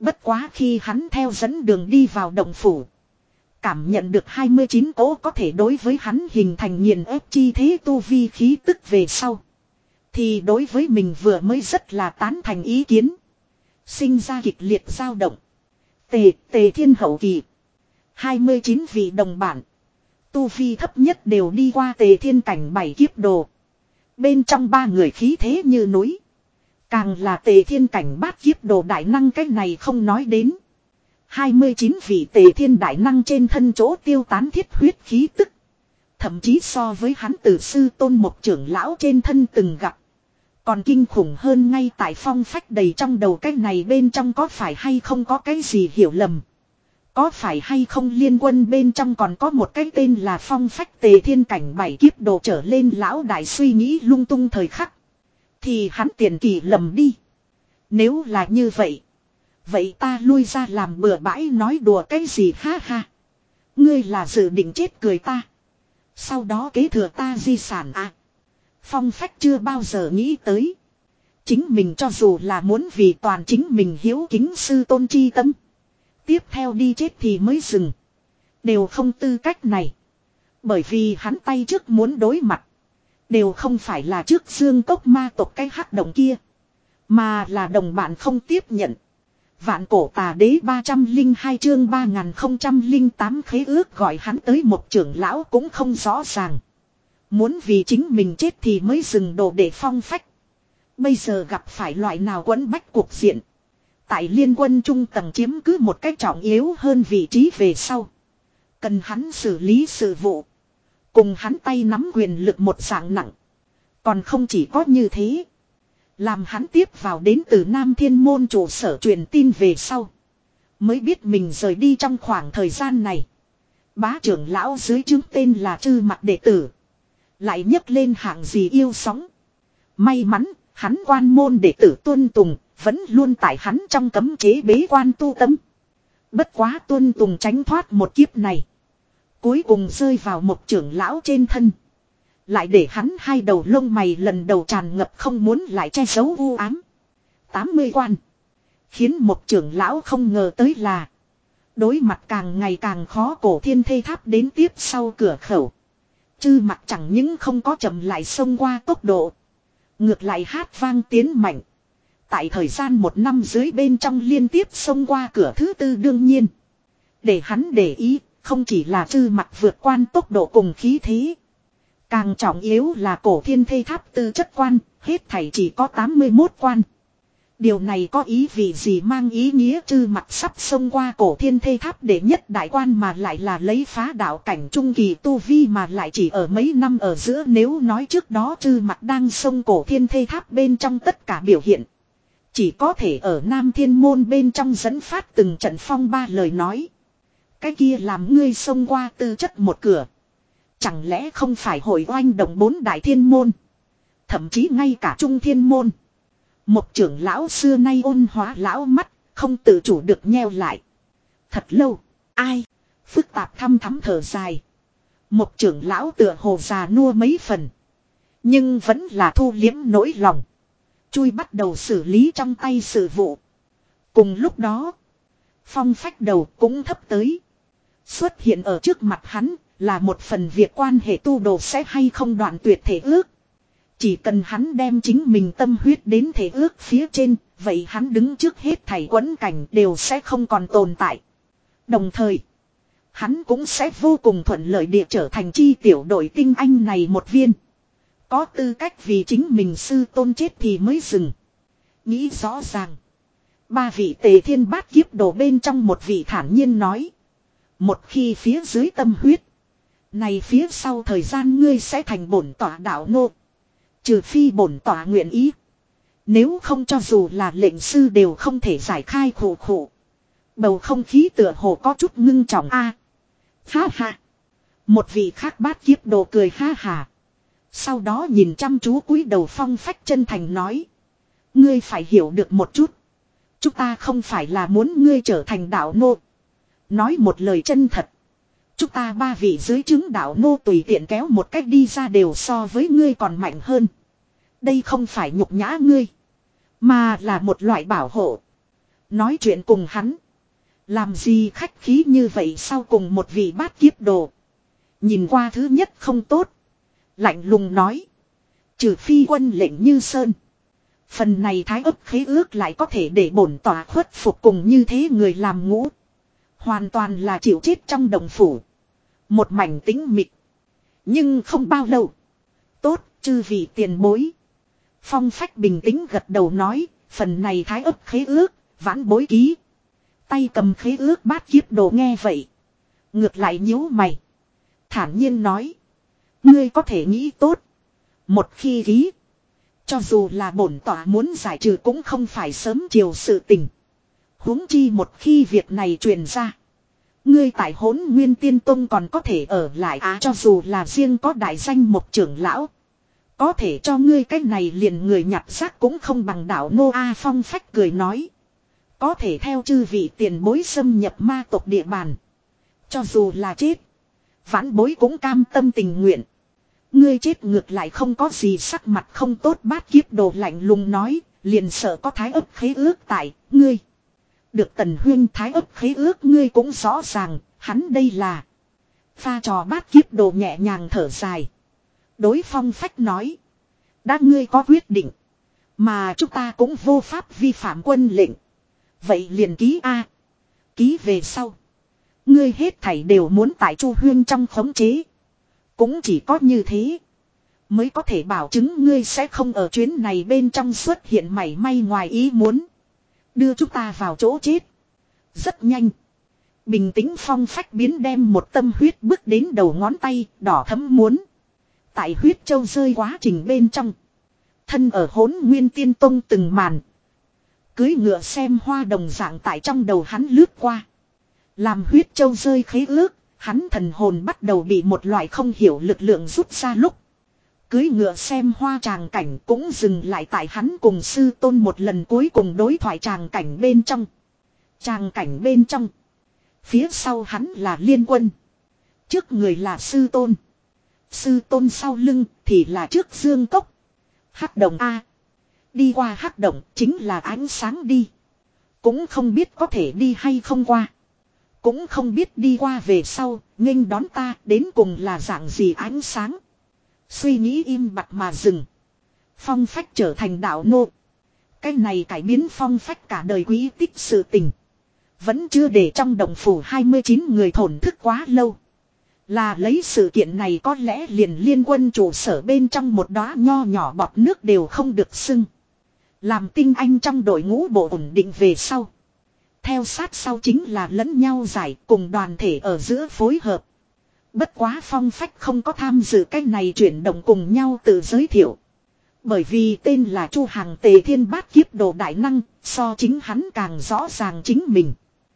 Bất quá khi hắn theo dẫn đường đi vào động phủ. Cảm nhận được hai mươi chín cỗ có thể đối với hắn hình thành nghiền ép chi thế tu vi khí tức về sau. Thì đối với mình vừa mới rất là tán thành ý kiến. Sinh ra kịch liệt dao động. Tề, tề thiên hậu kỳ. hai mươi chín vị đồng bản. Tu vi thấp nhất đều đi qua tề thiên cảnh bảy kiếp đồ. Bên trong ba người khí thế như núi. Càng là tề thiên cảnh bát kiếp đồ đại năng cách này không nói đến. hai mươi chín vị tề thiên đại năng trên thân chỗ tiêu tán thiết huyết khí tức. Thậm chí so với hắn tử sư tôn một trưởng lão trên thân từng gặp. Còn kinh khủng hơn ngay tại phong phách đầy trong đầu cái này bên trong có phải hay không có cái gì hiểu lầm. Có phải hay không liên quân bên trong còn có một cái tên là phong phách tề thiên cảnh bảy kiếp đồ trở lên lão đại suy nghĩ lung tung thời khắc. Thì hắn tiền kỳ lầm đi. Nếu là như vậy. Vậy ta lui ra làm bừa bãi nói đùa cái gì ha ha. Ngươi là dự định chết cười ta. Sau đó kế thừa ta di sản à. Phong phách chưa bao giờ nghĩ tới. Chính mình cho dù là muốn vì toàn chính mình hiếu kính sư tôn chi tâm. Tiếp theo đi chết thì mới dừng. Đều không tư cách này. Bởi vì hắn tay trước muốn đối mặt. Đều không phải là trước dương cốc ma tộc cái hắc động kia. Mà là đồng bạn không tiếp nhận. Vạn cổ tà đế ba trăm linh hai chương ba nghìn không trăm linh tám khế ước gọi hắn tới một trưởng lão cũng không rõ ràng. Muốn vì chính mình chết thì mới dừng đồ để phong phách. Bây giờ gặp phải loại nào quấn bách cuộc diện. Tại liên quân trung tầng chiếm cứ một cách trọng yếu hơn vị trí về sau. Cần hắn xử lý sự vụ. Cùng hắn tay nắm quyền lực một dạng nặng. Còn không chỉ có như thế. Làm hắn tiếp vào đến từ Nam Thiên Môn trụ sở truyền tin về sau. Mới biết mình rời đi trong khoảng thời gian này. Bá trưởng lão dưới chứng tên là Trư Mặc đệ tử. Lại nhấc lên hạng gì yêu sóng. May mắn, hắn quan môn đệ tử tuân tùng, vẫn luôn tại hắn trong cấm chế bế quan tu tâm. Bất quá tuân tùng tránh thoát một kiếp này. Cuối cùng rơi vào một trưởng lão trên thân. Lại để hắn hai đầu lông mày lần đầu tràn ngập không muốn lại che giấu u ám. tám mươi quan. Khiến một trưởng lão không ngờ tới là. Đối mặt càng ngày càng khó cổ thiên thê tháp đến tiếp sau cửa khẩu. Chư mặt chẳng những không có chậm lại xông qua tốc độ. Ngược lại hát vang tiến mạnh. Tại thời gian một năm dưới bên trong liên tiếp xông qua cửa thứ tư đương nhiên. Để hắn để ý, không chỉ là chư mặt vượt quan tốc độ cùng khí thế. Càng trọng yếu là cổ thiên thê tháp tư chất quan, hết thảy chỉ có tám mươi mốt quan. Điều này có ý vị gì mang ý nghĩa chư mặt sắp xông qua cổ thiên thê tháp để nhất đại quan mà lại là lấy phá đạo cảnh trung kỳ tu vi mà lại chỉ ở mấy năm ở giữa nếu nói trước đó chư mặt đang xông cổ thiên thê tháp bên trong tất cả biểu hiện. Chỉ có thể ở Nam Thiên Môn bên trong dẫn phát từng trận phong ba lời nói. Cái kia làm ngươi xông qua tư chất một cửa. Chẳng lẽ không phải hội oanh động bốn đại thiên môn. Thậm chí ngay cả trung thiên môn. Một trưởng lão xưa nay ôn hóa lão mắt, không tự chủ được nheo lại. Thật lâu, ai? Phức tạp thăm thắm thở dài. Một trưởng lão tựa hồ già nua mấy phần. Nhưng vẫn là thu liếm nỗi lòng. Chui bắt đầu xử lý trong tay sự vụ. Cùng lúc đó, phong phách đầu cũng thấp tới. Xuất hiện ở trước mặt hắn là một phần việc quan hệ tu đồ sẽ hay không đoạn tuyệt thể ước. Chỉ cần hắn đem chính mình tâm huyết đến thể ước phía trên, vậy hắn đứng trước hết thảy quẫn cảnh đều sẽ không còn tồn tại. Đồng thời, hắn cũng sẽ vô cùng thuận lợi địa trở thành chi tiểu đội tinh anh này một viên. Có tư cách vì chính mình sư tôn chết thì mới dừng. Nghĩ rõ ràng. Ba vị tề thiên bát kiếp đổ bên trong một vị thản nhiên nói. Một khi phía dưới tâm huyết. Này phía sau thời gian ngươi sẽ thành bổn tỏa đạo nô. Trừ phi bổn tỏa nguyện ý. Nếu không cho dù là lệnh sư đều không thể giải khai khổ khổ. Bầu không khí tựa hồ có chút ngưng trọng a. À, ha ha. Một vị khác bát kiếp đồ cười ha hà. Sau đó nhìn chăm chú cúi đầu phong phách chân thành nói. Ngươi phải hiểu được một chút. Chúng ta không phải là muốn ngươi trở thành đạo nô. Nói một lời chân thật. Chúng ta ba vị dưới chứng đạo nô tùy tiện kéo một cách đi ra đều so với ngươi còn mạnh hơn. Đây không phải nhục nhã ngươi. Mà là một loại bảo hộ. Nói chuyện cùng hắn. Làm gì khách khí như vậy sau cùng một vị bát kiếp đồ. Nhìn qua thứ nhất không tốt. Lạnh lùng nói. Trừ phi quân lệnh như sơn. Phần này thái ấp khế ước lại có thể để bổn tỏa khuất phục cùng như thế người làm ngũ. Hoàn toàn là chịu chết trong đồng phủ. Một mảnh tĩnh mịch. Nhưng không bao lâu. Tốt, chư vị tiền bối. Phong Phách bình tĩnh gật đầu nói. Phần này thái ấp khế ước, vãn bối ký. Tay cầm khế ước bát kiếp đồ nghe vậy. Ngược lại nhíu mày. Thản nhiên nói. Ngươi có thể nghĩ tốt. Một khi ký. Cho dù là bổn tỏa muốn giải trừ cũng không phải sớm chiều sự tình. Huống chi một khi việc này truyền ra. Ngươi tại Hỗn Nguyên Tiên Tông còn có thể ở lại á, cho dù là riêng có đại danh một trưởng lão. Có thể cho ngươi cái này liền người nhặt xác cũng không bằng đạo Nô A. Phong Phách cười nói. Có thể theo chư vị tiền bối xâm nhập ma tộc địa bàn. Cho dù là chết. Vãn bối cũng cam tâm tình nguyện. Ngươi chết ngược lại không có gì sắc mặt không tốt bát kiếp đồ lạnh lùng nói. Liền sợ có thái ấp khế ước tại ngươi. Được Tần Huyên thái ấp khế ước ngươi cũng rõ ràng. Hắn đây là. Pha trò bát kiếp đồ nhẹ nhàng thở dài. Đối Phong Phách nói. Đã ngươi có quyết định. Mà chúng ta cũng vô pháp vi phạm quân lệnh. Vậy liền ký A. Ký về sau. Ngươi hết thảy đều muốn tại Chu Huyên trong khống chế. Cũng chỉ có như thế. Mới có thể bảo chứng ngươi sẽ không ở chuyến này bên trong xuất hiện mảy may ngoài ý muốn. Đưa chúng ta vào chỗ chết. Rất nhanh. Bình tĩnh Phong Phách biến đem một tâm huyết bước đến đầu ngón tay đỏ thấm muốn. Tại huyết châu rơi quá trình bên trong. Thân ở Hỗn Nguyên Tiên Tông từng màn. Cưới ngựa xem hoa đồng dạng tại trong đầu hắn lướt qua. Làm huyết châu rơi khế ước. Hắn thần hồn bắt đầu bị một loại không hiểu lực lượng rút ra lúc. Cưới ngựa xem hoa tràng cảnh cũng dừng lại tại hắn cùng sư tôn một lần cuối cùng đối thoại tràng cảnh bên trong. Tràng cảnh bên trong. Phía sau hắn là Liên Quân. Trước người là sư tôn. Sư tôn sau lưng thì là trước Dương Cốc. Hắc Động A. Đi qua Hắc Động chính là ánh sáng đi. Cũng không biết có thể đi hay không qua. Cũng không biết đi qua về sau, nghênh đón ta đến cùng là dạng gì ánh sáng. Suy nghĩ im bặt mà dừng. Phong Phách trở thành đạo nô. Cái này cải biến Phong Phách cả đời quý tích sự tình. Vẫn chưa để trong đồng phủ hai mươi chín người thổn thức quá lâu. Là lấy sự kiện này có lẽ liền Liên Quân trụ sở bên trong một đóa nho nhỏ bọt nước đều không được xưng. Làm tinh anh trong đội ngũ bộ ổn định về sau. Theo sát sau chính là lẫn nhau giải cùng đoàn thể ở giữa phối hợp. Bất quá Phong Phách không có tham dự cái này chuyển động cùng nhau tự giới thiệu. Bởi vì tên là Chu Hàng Tề Thiên Bát Kiếp Đồ Đại Năng, so chính hắn càng rõ ràng chính mình.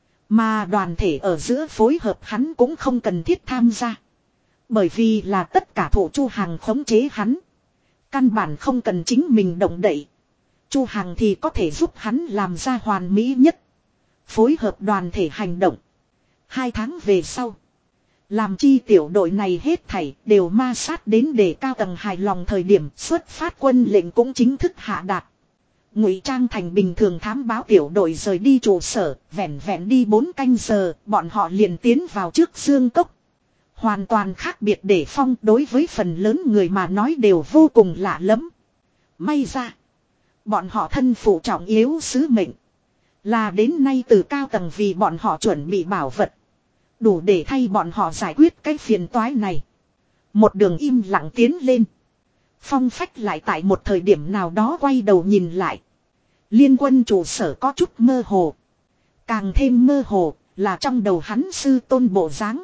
Mà đoàn thể ở giữa phối hợp hắn cũng không cần thiết tham gia. Bởi vì là tất cả thủ Chu Hàng khống chế hắn. Căn bản không cần chính mình động đậy. Chu Hàng thì có thể giúp hắn làm ra hoàn mỹ nhất. Phối hợp đoàn thể hành động. Hai tháng về sau. Làm chi tiểu đội này hết thảy đều ma sát đến để cao tầng hài lòng thời điểm xuất phát quân lệnh cũng chính thức hạ đạt. Ngụy trang thành bình thường thám báo tiểu đội rời đi trụ sở, vẹn vẹn đi bốn canh giờ, bọn họ liền tiến vào trước Dương Cốc. Hoàn toàn khác biệt để Phong đối với phần lớn người mà nói đều vô cùng lạ lẫm. May ra, bọn họ thân phụ trọng yếu sứ mệnh. Là đến nay từ cao tầng vì bọn họ chuẩn bị bảo vật. Đủ để thay bọn họ giải quyết cái phiền toái này. Một đường im lặng tiến lên. Phong Phách lại tại một thời điểm nào đó quay đầu nhìn lại. Liên Quân trụ sở có chút mơ hồ. Càng thêm mơ hồ là trong đầu hắn sư tôn bộ dáng.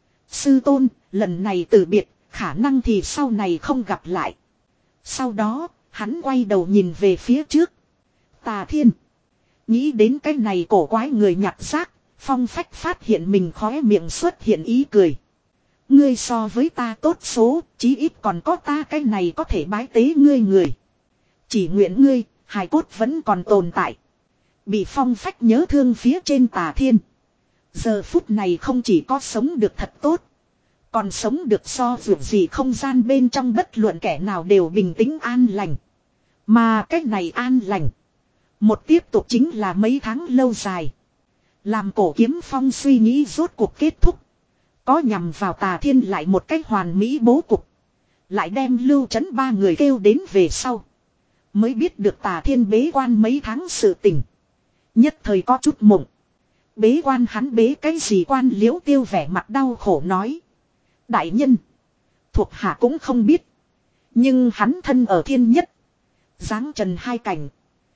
Sư tôn, lần này từ biệt, khả năng thì sau này không gặp lại. Sau đó, hắn quay đầu nhìn về phía trước. Tà Thiên. Nghĩ đến cái này cổ quái người nhặt xác, Phong Phách phát hiện mình khóe miệng xuất hiện ý cười. Ngươi so với ta tốt số, chí ít còn có ta cái này có thể bái tế ngươi người. Chỉ nguyện ngươi, hài cốt vẫn còn tồn tại. Bị Phong Phách nhớ thương phía trên Tà Thiên. Giờ phút này không chỉ có sống được thật tốt. Còn sống được so dù gì không gian bên trong bất luận kẻ nào đều bình tĩnh an lành. Mà cái này an lành. Một tiếp tục chính là mấy tháng lâu dài. Làm Cổ Kiếm Phong suy nghĩ rốt cuộc kết thúc. Có nhằm vào Tà Thiên lại một cách hoàn mỹ bố cục. Lại đem Lưu Trấn ba người kêu đến về sau. Mới biết được Tà Thiên bế quan mấy tháng sự tình. Nhất thời có chút mộng. Bế quan hắn bế cái gì quan? Liễu Tiêu vẻ mặt đau khổ nói. Đại nhân. Thuộc hạ cũng không biết. Nhưng hắn thân ở thiên nhất. Giáng trần hai cảnh.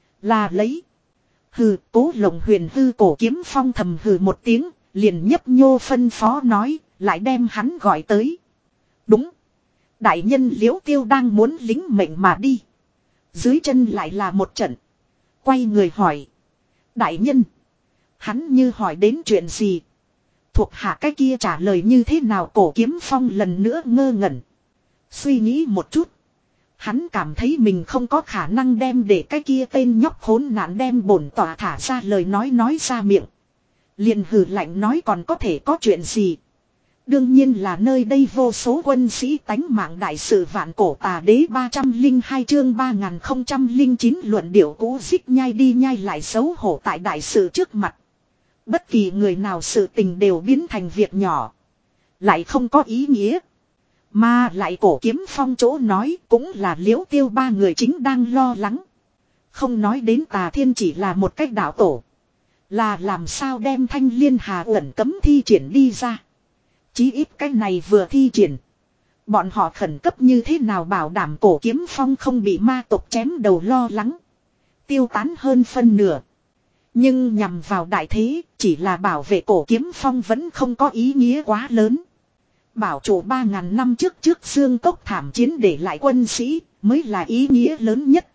Là lấy. Hừ, Cố Lộng Huyền hư Cổ Kiếm Phong thầm hừ một tiếng. Liền nhấp nhô phân phó nói. Lại đem hắn gọi tới. Đúng. Đại nhân. Liễu Tiêu đang muốn lính mệnh mà đi. Dưới chân lại là một trận. Quay người hỏi. Đại nhân. Hắn như hỏi đến chuyện gì. Thuộc hạ cái kia trả lời như thế nào? Cổ Kiếm Phong lần nữa ngơ ngẩn. Suy nghĩ một chút. Hắn cảm thấy mình không có khả năng đem để cái kia tên nhóc khốn nạn đem bổn tỏa thả ra lời nói nói ra miệng. Liền hừ lạnh nói còn có thể có chuyện gì. Đương nhiên là nơi đây vô số quân sĩ tánh mạng đại sự vạn cổ tà đế ba trăm linh hai chương ba nghìn không trăm linh chín luận điệu cũ xích nhai đi nhai lại xấu hổ tại đại sự trước mặt. Bất kỳ người nào sự tình đều biến thành việc nhỏ. Lại không có ý nghĩa. Mà lại Cổ Kiếm Phong chỗ nói cũng là Liễu Tiêu ba người chính đang lo lắng. Không nói đến Tà Thiên chỉ là một cách đạo tổ. Là làm sao đem Thanh Liên Hà ẩn cấm thi triển đi ra. Chí ít cái này vừa thi triển. Bọn họ khẩn cấp như thế nào bảo đảm Cổ Kiếm Phong không bị ma tộc chém đầu lo lắng. Tiêu tán hơn phân nửa. Nhưng nhằm vào đại thế chỉ là bảo vệ Cổ Kiếm Phong vẫn không có ý nghĩa quá lớn. Bảo chủ ba ngàn năm trước trước xương cốc thảm chiến để lại quân sĩ mới là ý nghĩa lớn nhất.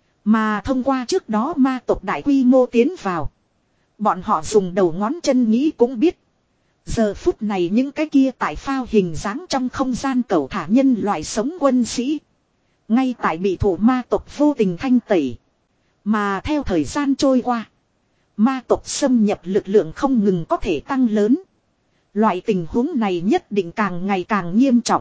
Mà thông qua trước đó ma tộc đại quy mô tiến vào. Bọn họ dùng đầu ngón chân nghĩ cũng biết. Giờ phút này những cái kia tại phao hình dáng trong không gian cẩu thả nhân loại sống quân sĩ. Ngay tại bị thủ ma tộc vô tình thanh tẩy. Mà theo thời gian trôi qua. Ma tộc xâm nhập lực lượng không ngừng có thể tăng lớn. Loại tình huống này nhất định càng ngày càng nghiêm trọng.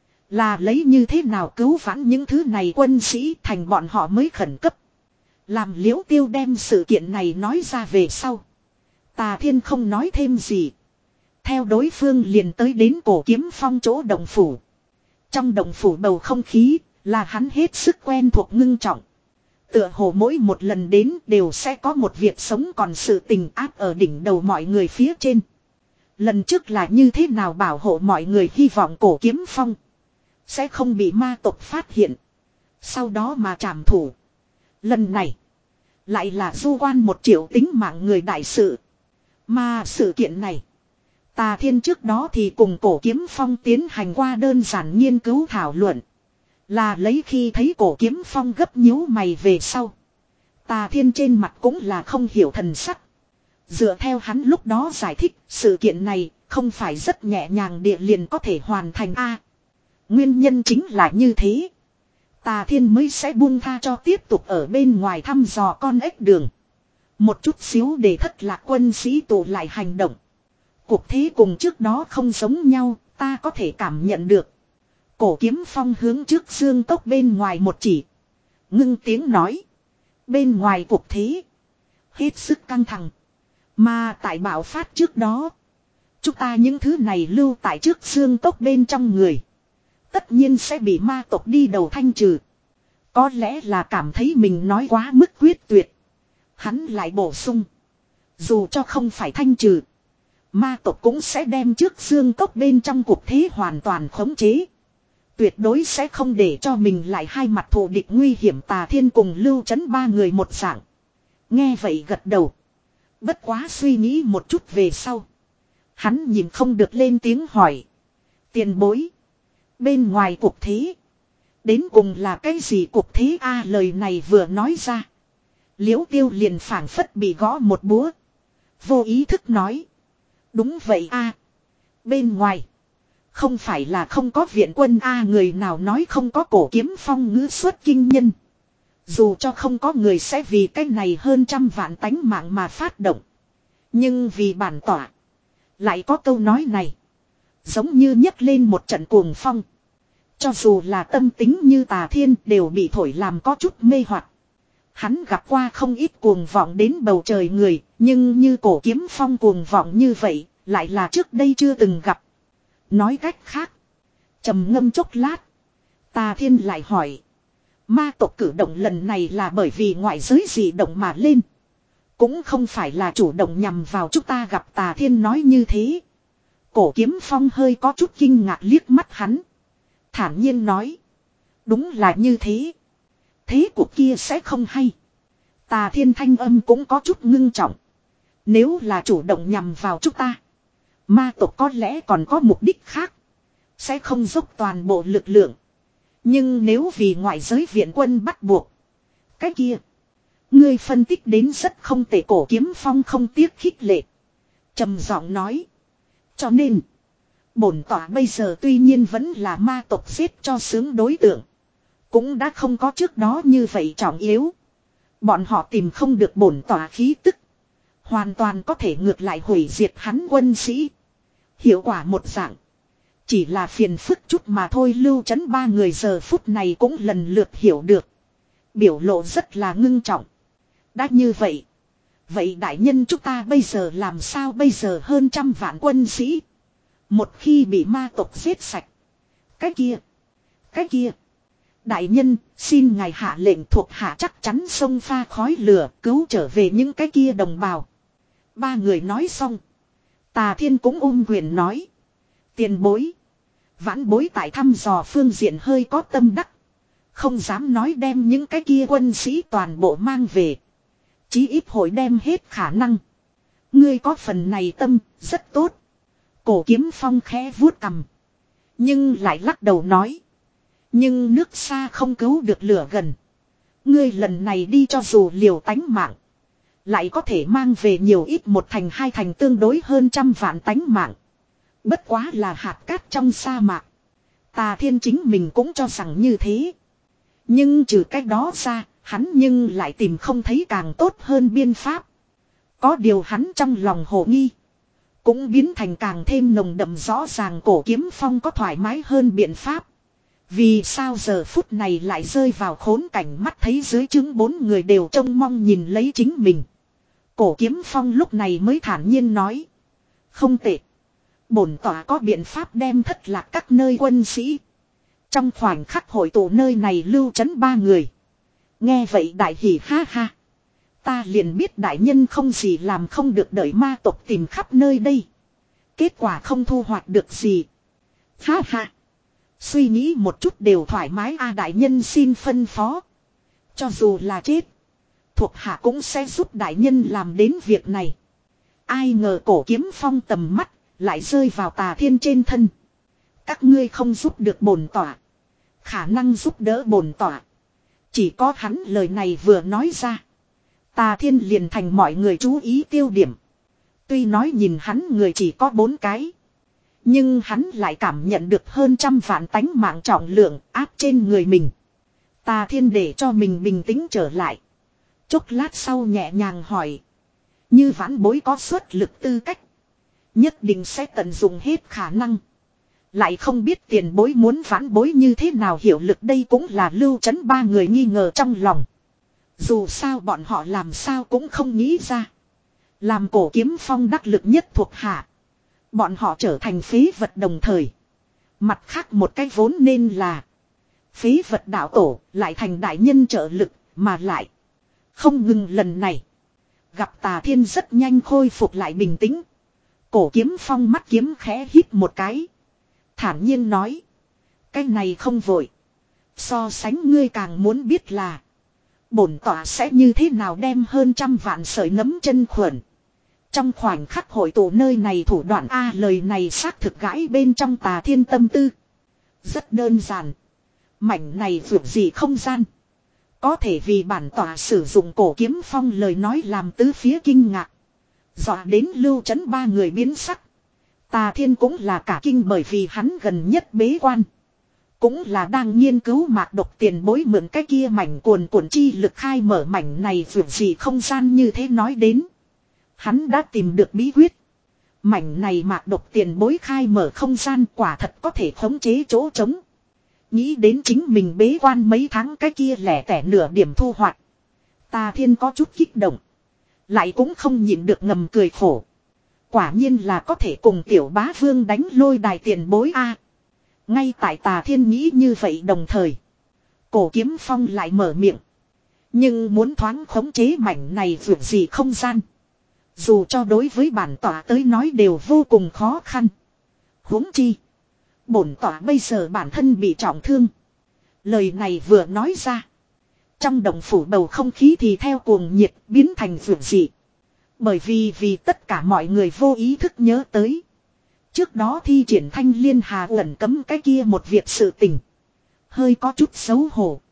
Là lấy như thế nào cứu vãn những thứ này quân sĩ thành bọn họ mới khẩn cấp. Làm Liễu Tiêu đem sự kiện này nói ra về sau. Tà Thiên không nói thêm gì. Theo đối phương liền tới đến Cổ Kiếm Phong chỗ động phủ. Trong động phủ bầu không khí là hắn hết sức quen thuộc ngưng trọng. Tựa hồ mỗi một lần đến đều sẽ có một việc sống còn sự tình áp ở đỉnh đầu mọi người phía trên. Lần trước là như thế nào bảo hộ mọi người hy vọng Cổ Kiếm Phong sẽ không bị ma tộc phát hiện. Sau đó mà trảm thủ. Lần này lại là du quan một triệu tính mạng người đại sự. Mà sự kiện này Tà Thiên trước đó thì cùng Cổ Kiếm Phong tiến hành qua đơn giản nghiên cứu thảo luận. Là lấy khi thấy Cổ Kiếm Phong gấp nhíu mày về sau. Tà Thiên trên mặt cũng là không hiểu thần sắc. Dựa theo hắn lúc đó giải thích, sự kiện này không phải rất nhẹ nhàng địa liền có thể hoàn thành a. Nguyên nhân chính là như thế. Tà Thiên mới sẽ buông tha cho tiếp tục ở bên ngoài thăm dò con ếch đường. Một chút xíu để thất lạc quân sĩ tụ lại hành động. Cuộc thế cùng trước đó không giống nhau, ta có thể cảm nhận được. Cổ Kiếm Phong hướng trước xương cốc bên ngoài một chỉ. Ngưng tiếng nói. Bên ngoài cuộc thế hết sức căng thẳng. Mà tại bạo phát trước đó. Chúng ta những thứ này lưu tại trước xương cốc bên trong người. Tất nhiên sẽ bị ma tộc đi đầu thanh trừ. Có lẽ là cảm thấy mình nói quá mức quyết tuyệt. Hắn lại bổ sung. Dù cho không phải thanh trừ. Ma tộc cũng sẽ đem trước xương cốc bên trong cuộc thế hoàn toàn khống chế. Tuyệt đối sẽ không để cho mình lại hai mặt thù địch nguy hiểm. Tà Thiên cùng Lưu Trấn ba người một dạng. Nghe vậy gật đầu. Bất quá suy nghĩ một chút về sau. Hắn nhìn không được lên tiếng hỏi. Tiền bối. Bên ngoài cuộc thế. Đến cùng là cái gì cuộc thế a? Lời này vừa nói ra. Liễu Tiêu liền phảng phất bị gõ một búa. Vô ý thức nói. Đúng vậy a. Bên ngoài. Không phải là không có viện quân a. Người nào nói không có Cổ Kiếm Phong ngữ xuất kinh nhân. Dù cho không có người sẽ vì cái này hơn trăm vạn tánh mạng mà phát động. Nhưng vì bản tỏa. Lại có câu nói này. Giống như nhấc lên một trận cuồng phong. Cho dù là tâm tính như Tà Thiên đều bị thổi làm có chút mê hoặc. Hắn gặp qua không ít cuồng vọng đến bầu trời người, nhưng như Cổ Kiếm Phong cuồng vọng như vậy, lại là trước đây chưa từng gặp. Nói cách khác, trầm ngâm chốc lát, Tà Thiên lại hỏi. Ma tộc cử động lần này là bởi vì ngoại giới dị động mà lên. Cũng không phải là chủ động nhằm vào chúng ta, gặp Tà Thiên nói như thế. Cổ Kiếm Phong hơi có chút kinh ngạc liếc mắt hắn. Thản nhiên nói. Đúng là như thế. Thế cuộc kia sẽ không hay. Tà Thiên thanh âm cũng có chút ngưng trọng. Nếu là chủ động nhằm vào chúng ta, ma tộc có lẽ còn có mục đích khác. Sẽ không dốc toàn bộ lực lượng. Nhưng nếu vì ngoại giới viện quân bắt buộc, cái kia ngươi phân tích đến rất không tệ. Cổ Kiếm Phong không tiếc khích lệ, trầm giọng nói. Cho nên bổn tỏa bây giờ tuy nhiên vẫn là ma tộc giết cho sướng đối tượng, cũng đã không có trước đó như vậy trọng yếu. Bọn họ tìm không được bổn tỏa khí tức, hoàn toàn có thể ngược lại hủy diệt hắn quân sĩ. Hiệu quả một dạng, chỉ là phiền phức chút mà thôi. Lưu Chấn ba người giờ phút này cũng lần lượt hiểu được, biểu lộ rất là ngưng trọng. Đã như vậy, vậy đại nhân chúng ta bây giờ làm sao? Bây giờ hơn trăm vạn quân sĩ, một khi bị ma tộc giết sạch, cái kia, cái kia. Đại nhân, xin ngài hạ lệnh thuộc hạ chắc chắn xông pha khói lửa, cứu trở về những cái kia đồng bào. Ba người nói xong, Tà Thiên cũng ôm quyền nói. Tiền bối, vãn bối tại thăm dò phương diện hơi có tâm đắc, không dám nói đem những cái kia quân sĩ toàn bộ mang về, chí ít hội đem hết khả năng. Ngươi có phần này tâm, rất tốt. Cổ Kiếm Phong khẽ vuốt cằm, nhưng lại lắc đầu nói. Nhưng nước xa không cứu được lửa gần. Ngươi lần này đi cho dù liều tánh mạng, lại có thể mang về nhiều ít một thành hai thành, tương đối hơn trăm vạn tánh mạng. Bất quá là hạt cát trong sa mạc. Tà Thiên chính mình cũng cho rằng như thế. Nhưng trừ cách đó ra, hắn nhưng lại tìm không thấy càng tốt hơn biên pháp. Có điều hắn trong lòng hồ nghi, cũng biến thành càng thêm nồng đậm rõ ràng. Cổ Kiếm Phong có thoải mái hơn biện pháp, vì sao giờ phút này lại rơi vào khốn cảnh? Mắt thấy dưới trướng bốn người đều trông mong nhìn lấy chính mình, Cổ Kiếm Phong lúc này mới thản nhiên nói. Không tệ. Bổn tỏa có biện pháp đem thất lạc các nơi quân sĩ trong khoảnh khắc hội tụ nơi này. Lưu Chấn ba người nghe vậy đại hỉ ha ha. Ta liền biết đại nhân không gì làm không được, đợi ma tộc tìm khắp nơi đây, kết quả không thu hoạch được gì. Ha ha. Suy nghĩ một chút đều thoải mái a. Đại nhân xin phân phó, cho dù là chết, thuộc hạ cũng sẽ giúp đại nhân làm đến việc này. Ai ngờ Cổ Kiếm Phong tầm mắt lại rơi vào Tà Thiên trên thân. Các ngươi không giúp được bổn tỏa, khả năng giúp đỡ bổn tỏa chỉ có hắn. Lời này vừa nói ra, Tà Thiên liền thành mọi người chú ý tiêu điểm. Tuy nói nhìn hắn người chỉ có bốn cái, nhưng hắn lại cảm nhận được hơn trăm vạn tánh mạng trọng lượng áp trên người mình. Tà Thiên để cho mình bình tĩnh trở lại, chốc lát sau nhẹ nhàng hỏi. Như vãn bối có xuất lực tư cách, nhất định sẽ tận dụng hết khả năng. Lại không biết tiền bối muốn vãn bối như thế nào hiệu lực? Đây cũng là Lưu Chấn ba người nghi ngờ trong lòng. Dù sao bọn họ làm sao cũng không nghĩ ra, làm Cổ Kiếm Phong đắc lực nhất thuộc hạ, bọn họ trở thành phế vật đồng thời. Mặt khác một cái vốn nên là phế vật đạo tổ lại thành đại nhân trợ lực, mà lại không ngừng lần này. Gặp Tà Thiên rất nhanh khôi phục lại bình tĩnh, Cổ Kiếm Phong mắt kiếm khẽ hít một cái, thản nhiên nói. Cái này không vội. So sánh ngươi càng muốn biết là bổn tỏa sẽ như thế nào đem hơn trăm vạn sợi nấm chân khuẩn trong khoảnh khắc hội tụ nơi này thủ đoạn. A lời này xác thực gãi bên trong Tà Thiên tâm tư. Rất đơn giản. Mảnh này vượt gì không gian, có thể vì bản tỏa sử dụng. Cổ Kiếm Phong lời nói làm tứ phía kinh ngạc, dọa đến Lưu Chấn ba người biến sắc. Tà Thiên cũng là cả kinh, bởi vì hắn gần nhất bế quan, cũng là đang nghiên cứu mạc độc tiền bối mượn cái kia mảnh cuồn cuộn chi lực khai mở mảnh này vượt gì không gian. Như thế nói đến, hắn đã tìm được bí quyết. Mảnh này mạc độc tiền bối khai mở không gian quả thật có thể khống chế chỗ trống. Nghĩ đến chính mình bế quan mấy tháng cái kia lẻ tẻ nửa điểm thu hoạch, Tà Thiên có chút kích động. Lại cũng không nhịn được ngầm cười khổ. Quả nhiên là có thể cùng tiểu bá vương đánh lôi đài tiền bối a. Ngay tại Tà Thiên nghĩ như vậy đồng thời. Cổ Kiếm Phong lại mở miệng. Nhưng muốn thoáng khống chế mảnh này vượt gì không gian. Dù cho đối với bản tỏa tới nói đều vô cùng khó khăn. Huống chi. Bổn tỏa bây giờ bản thân bị trọng thương. Lời này vừa nói ra. Trong động phủ bầu không khí thì theo cuồng nhiệt biến thành vượt dị. Bởi vì vì tất cả mọi người vô ý thức nhớ tới. Trước đó thi triển Thanh Liên Hà ẩn cấm cái kia một việc sự tình. Hơi có chút xấu hổ.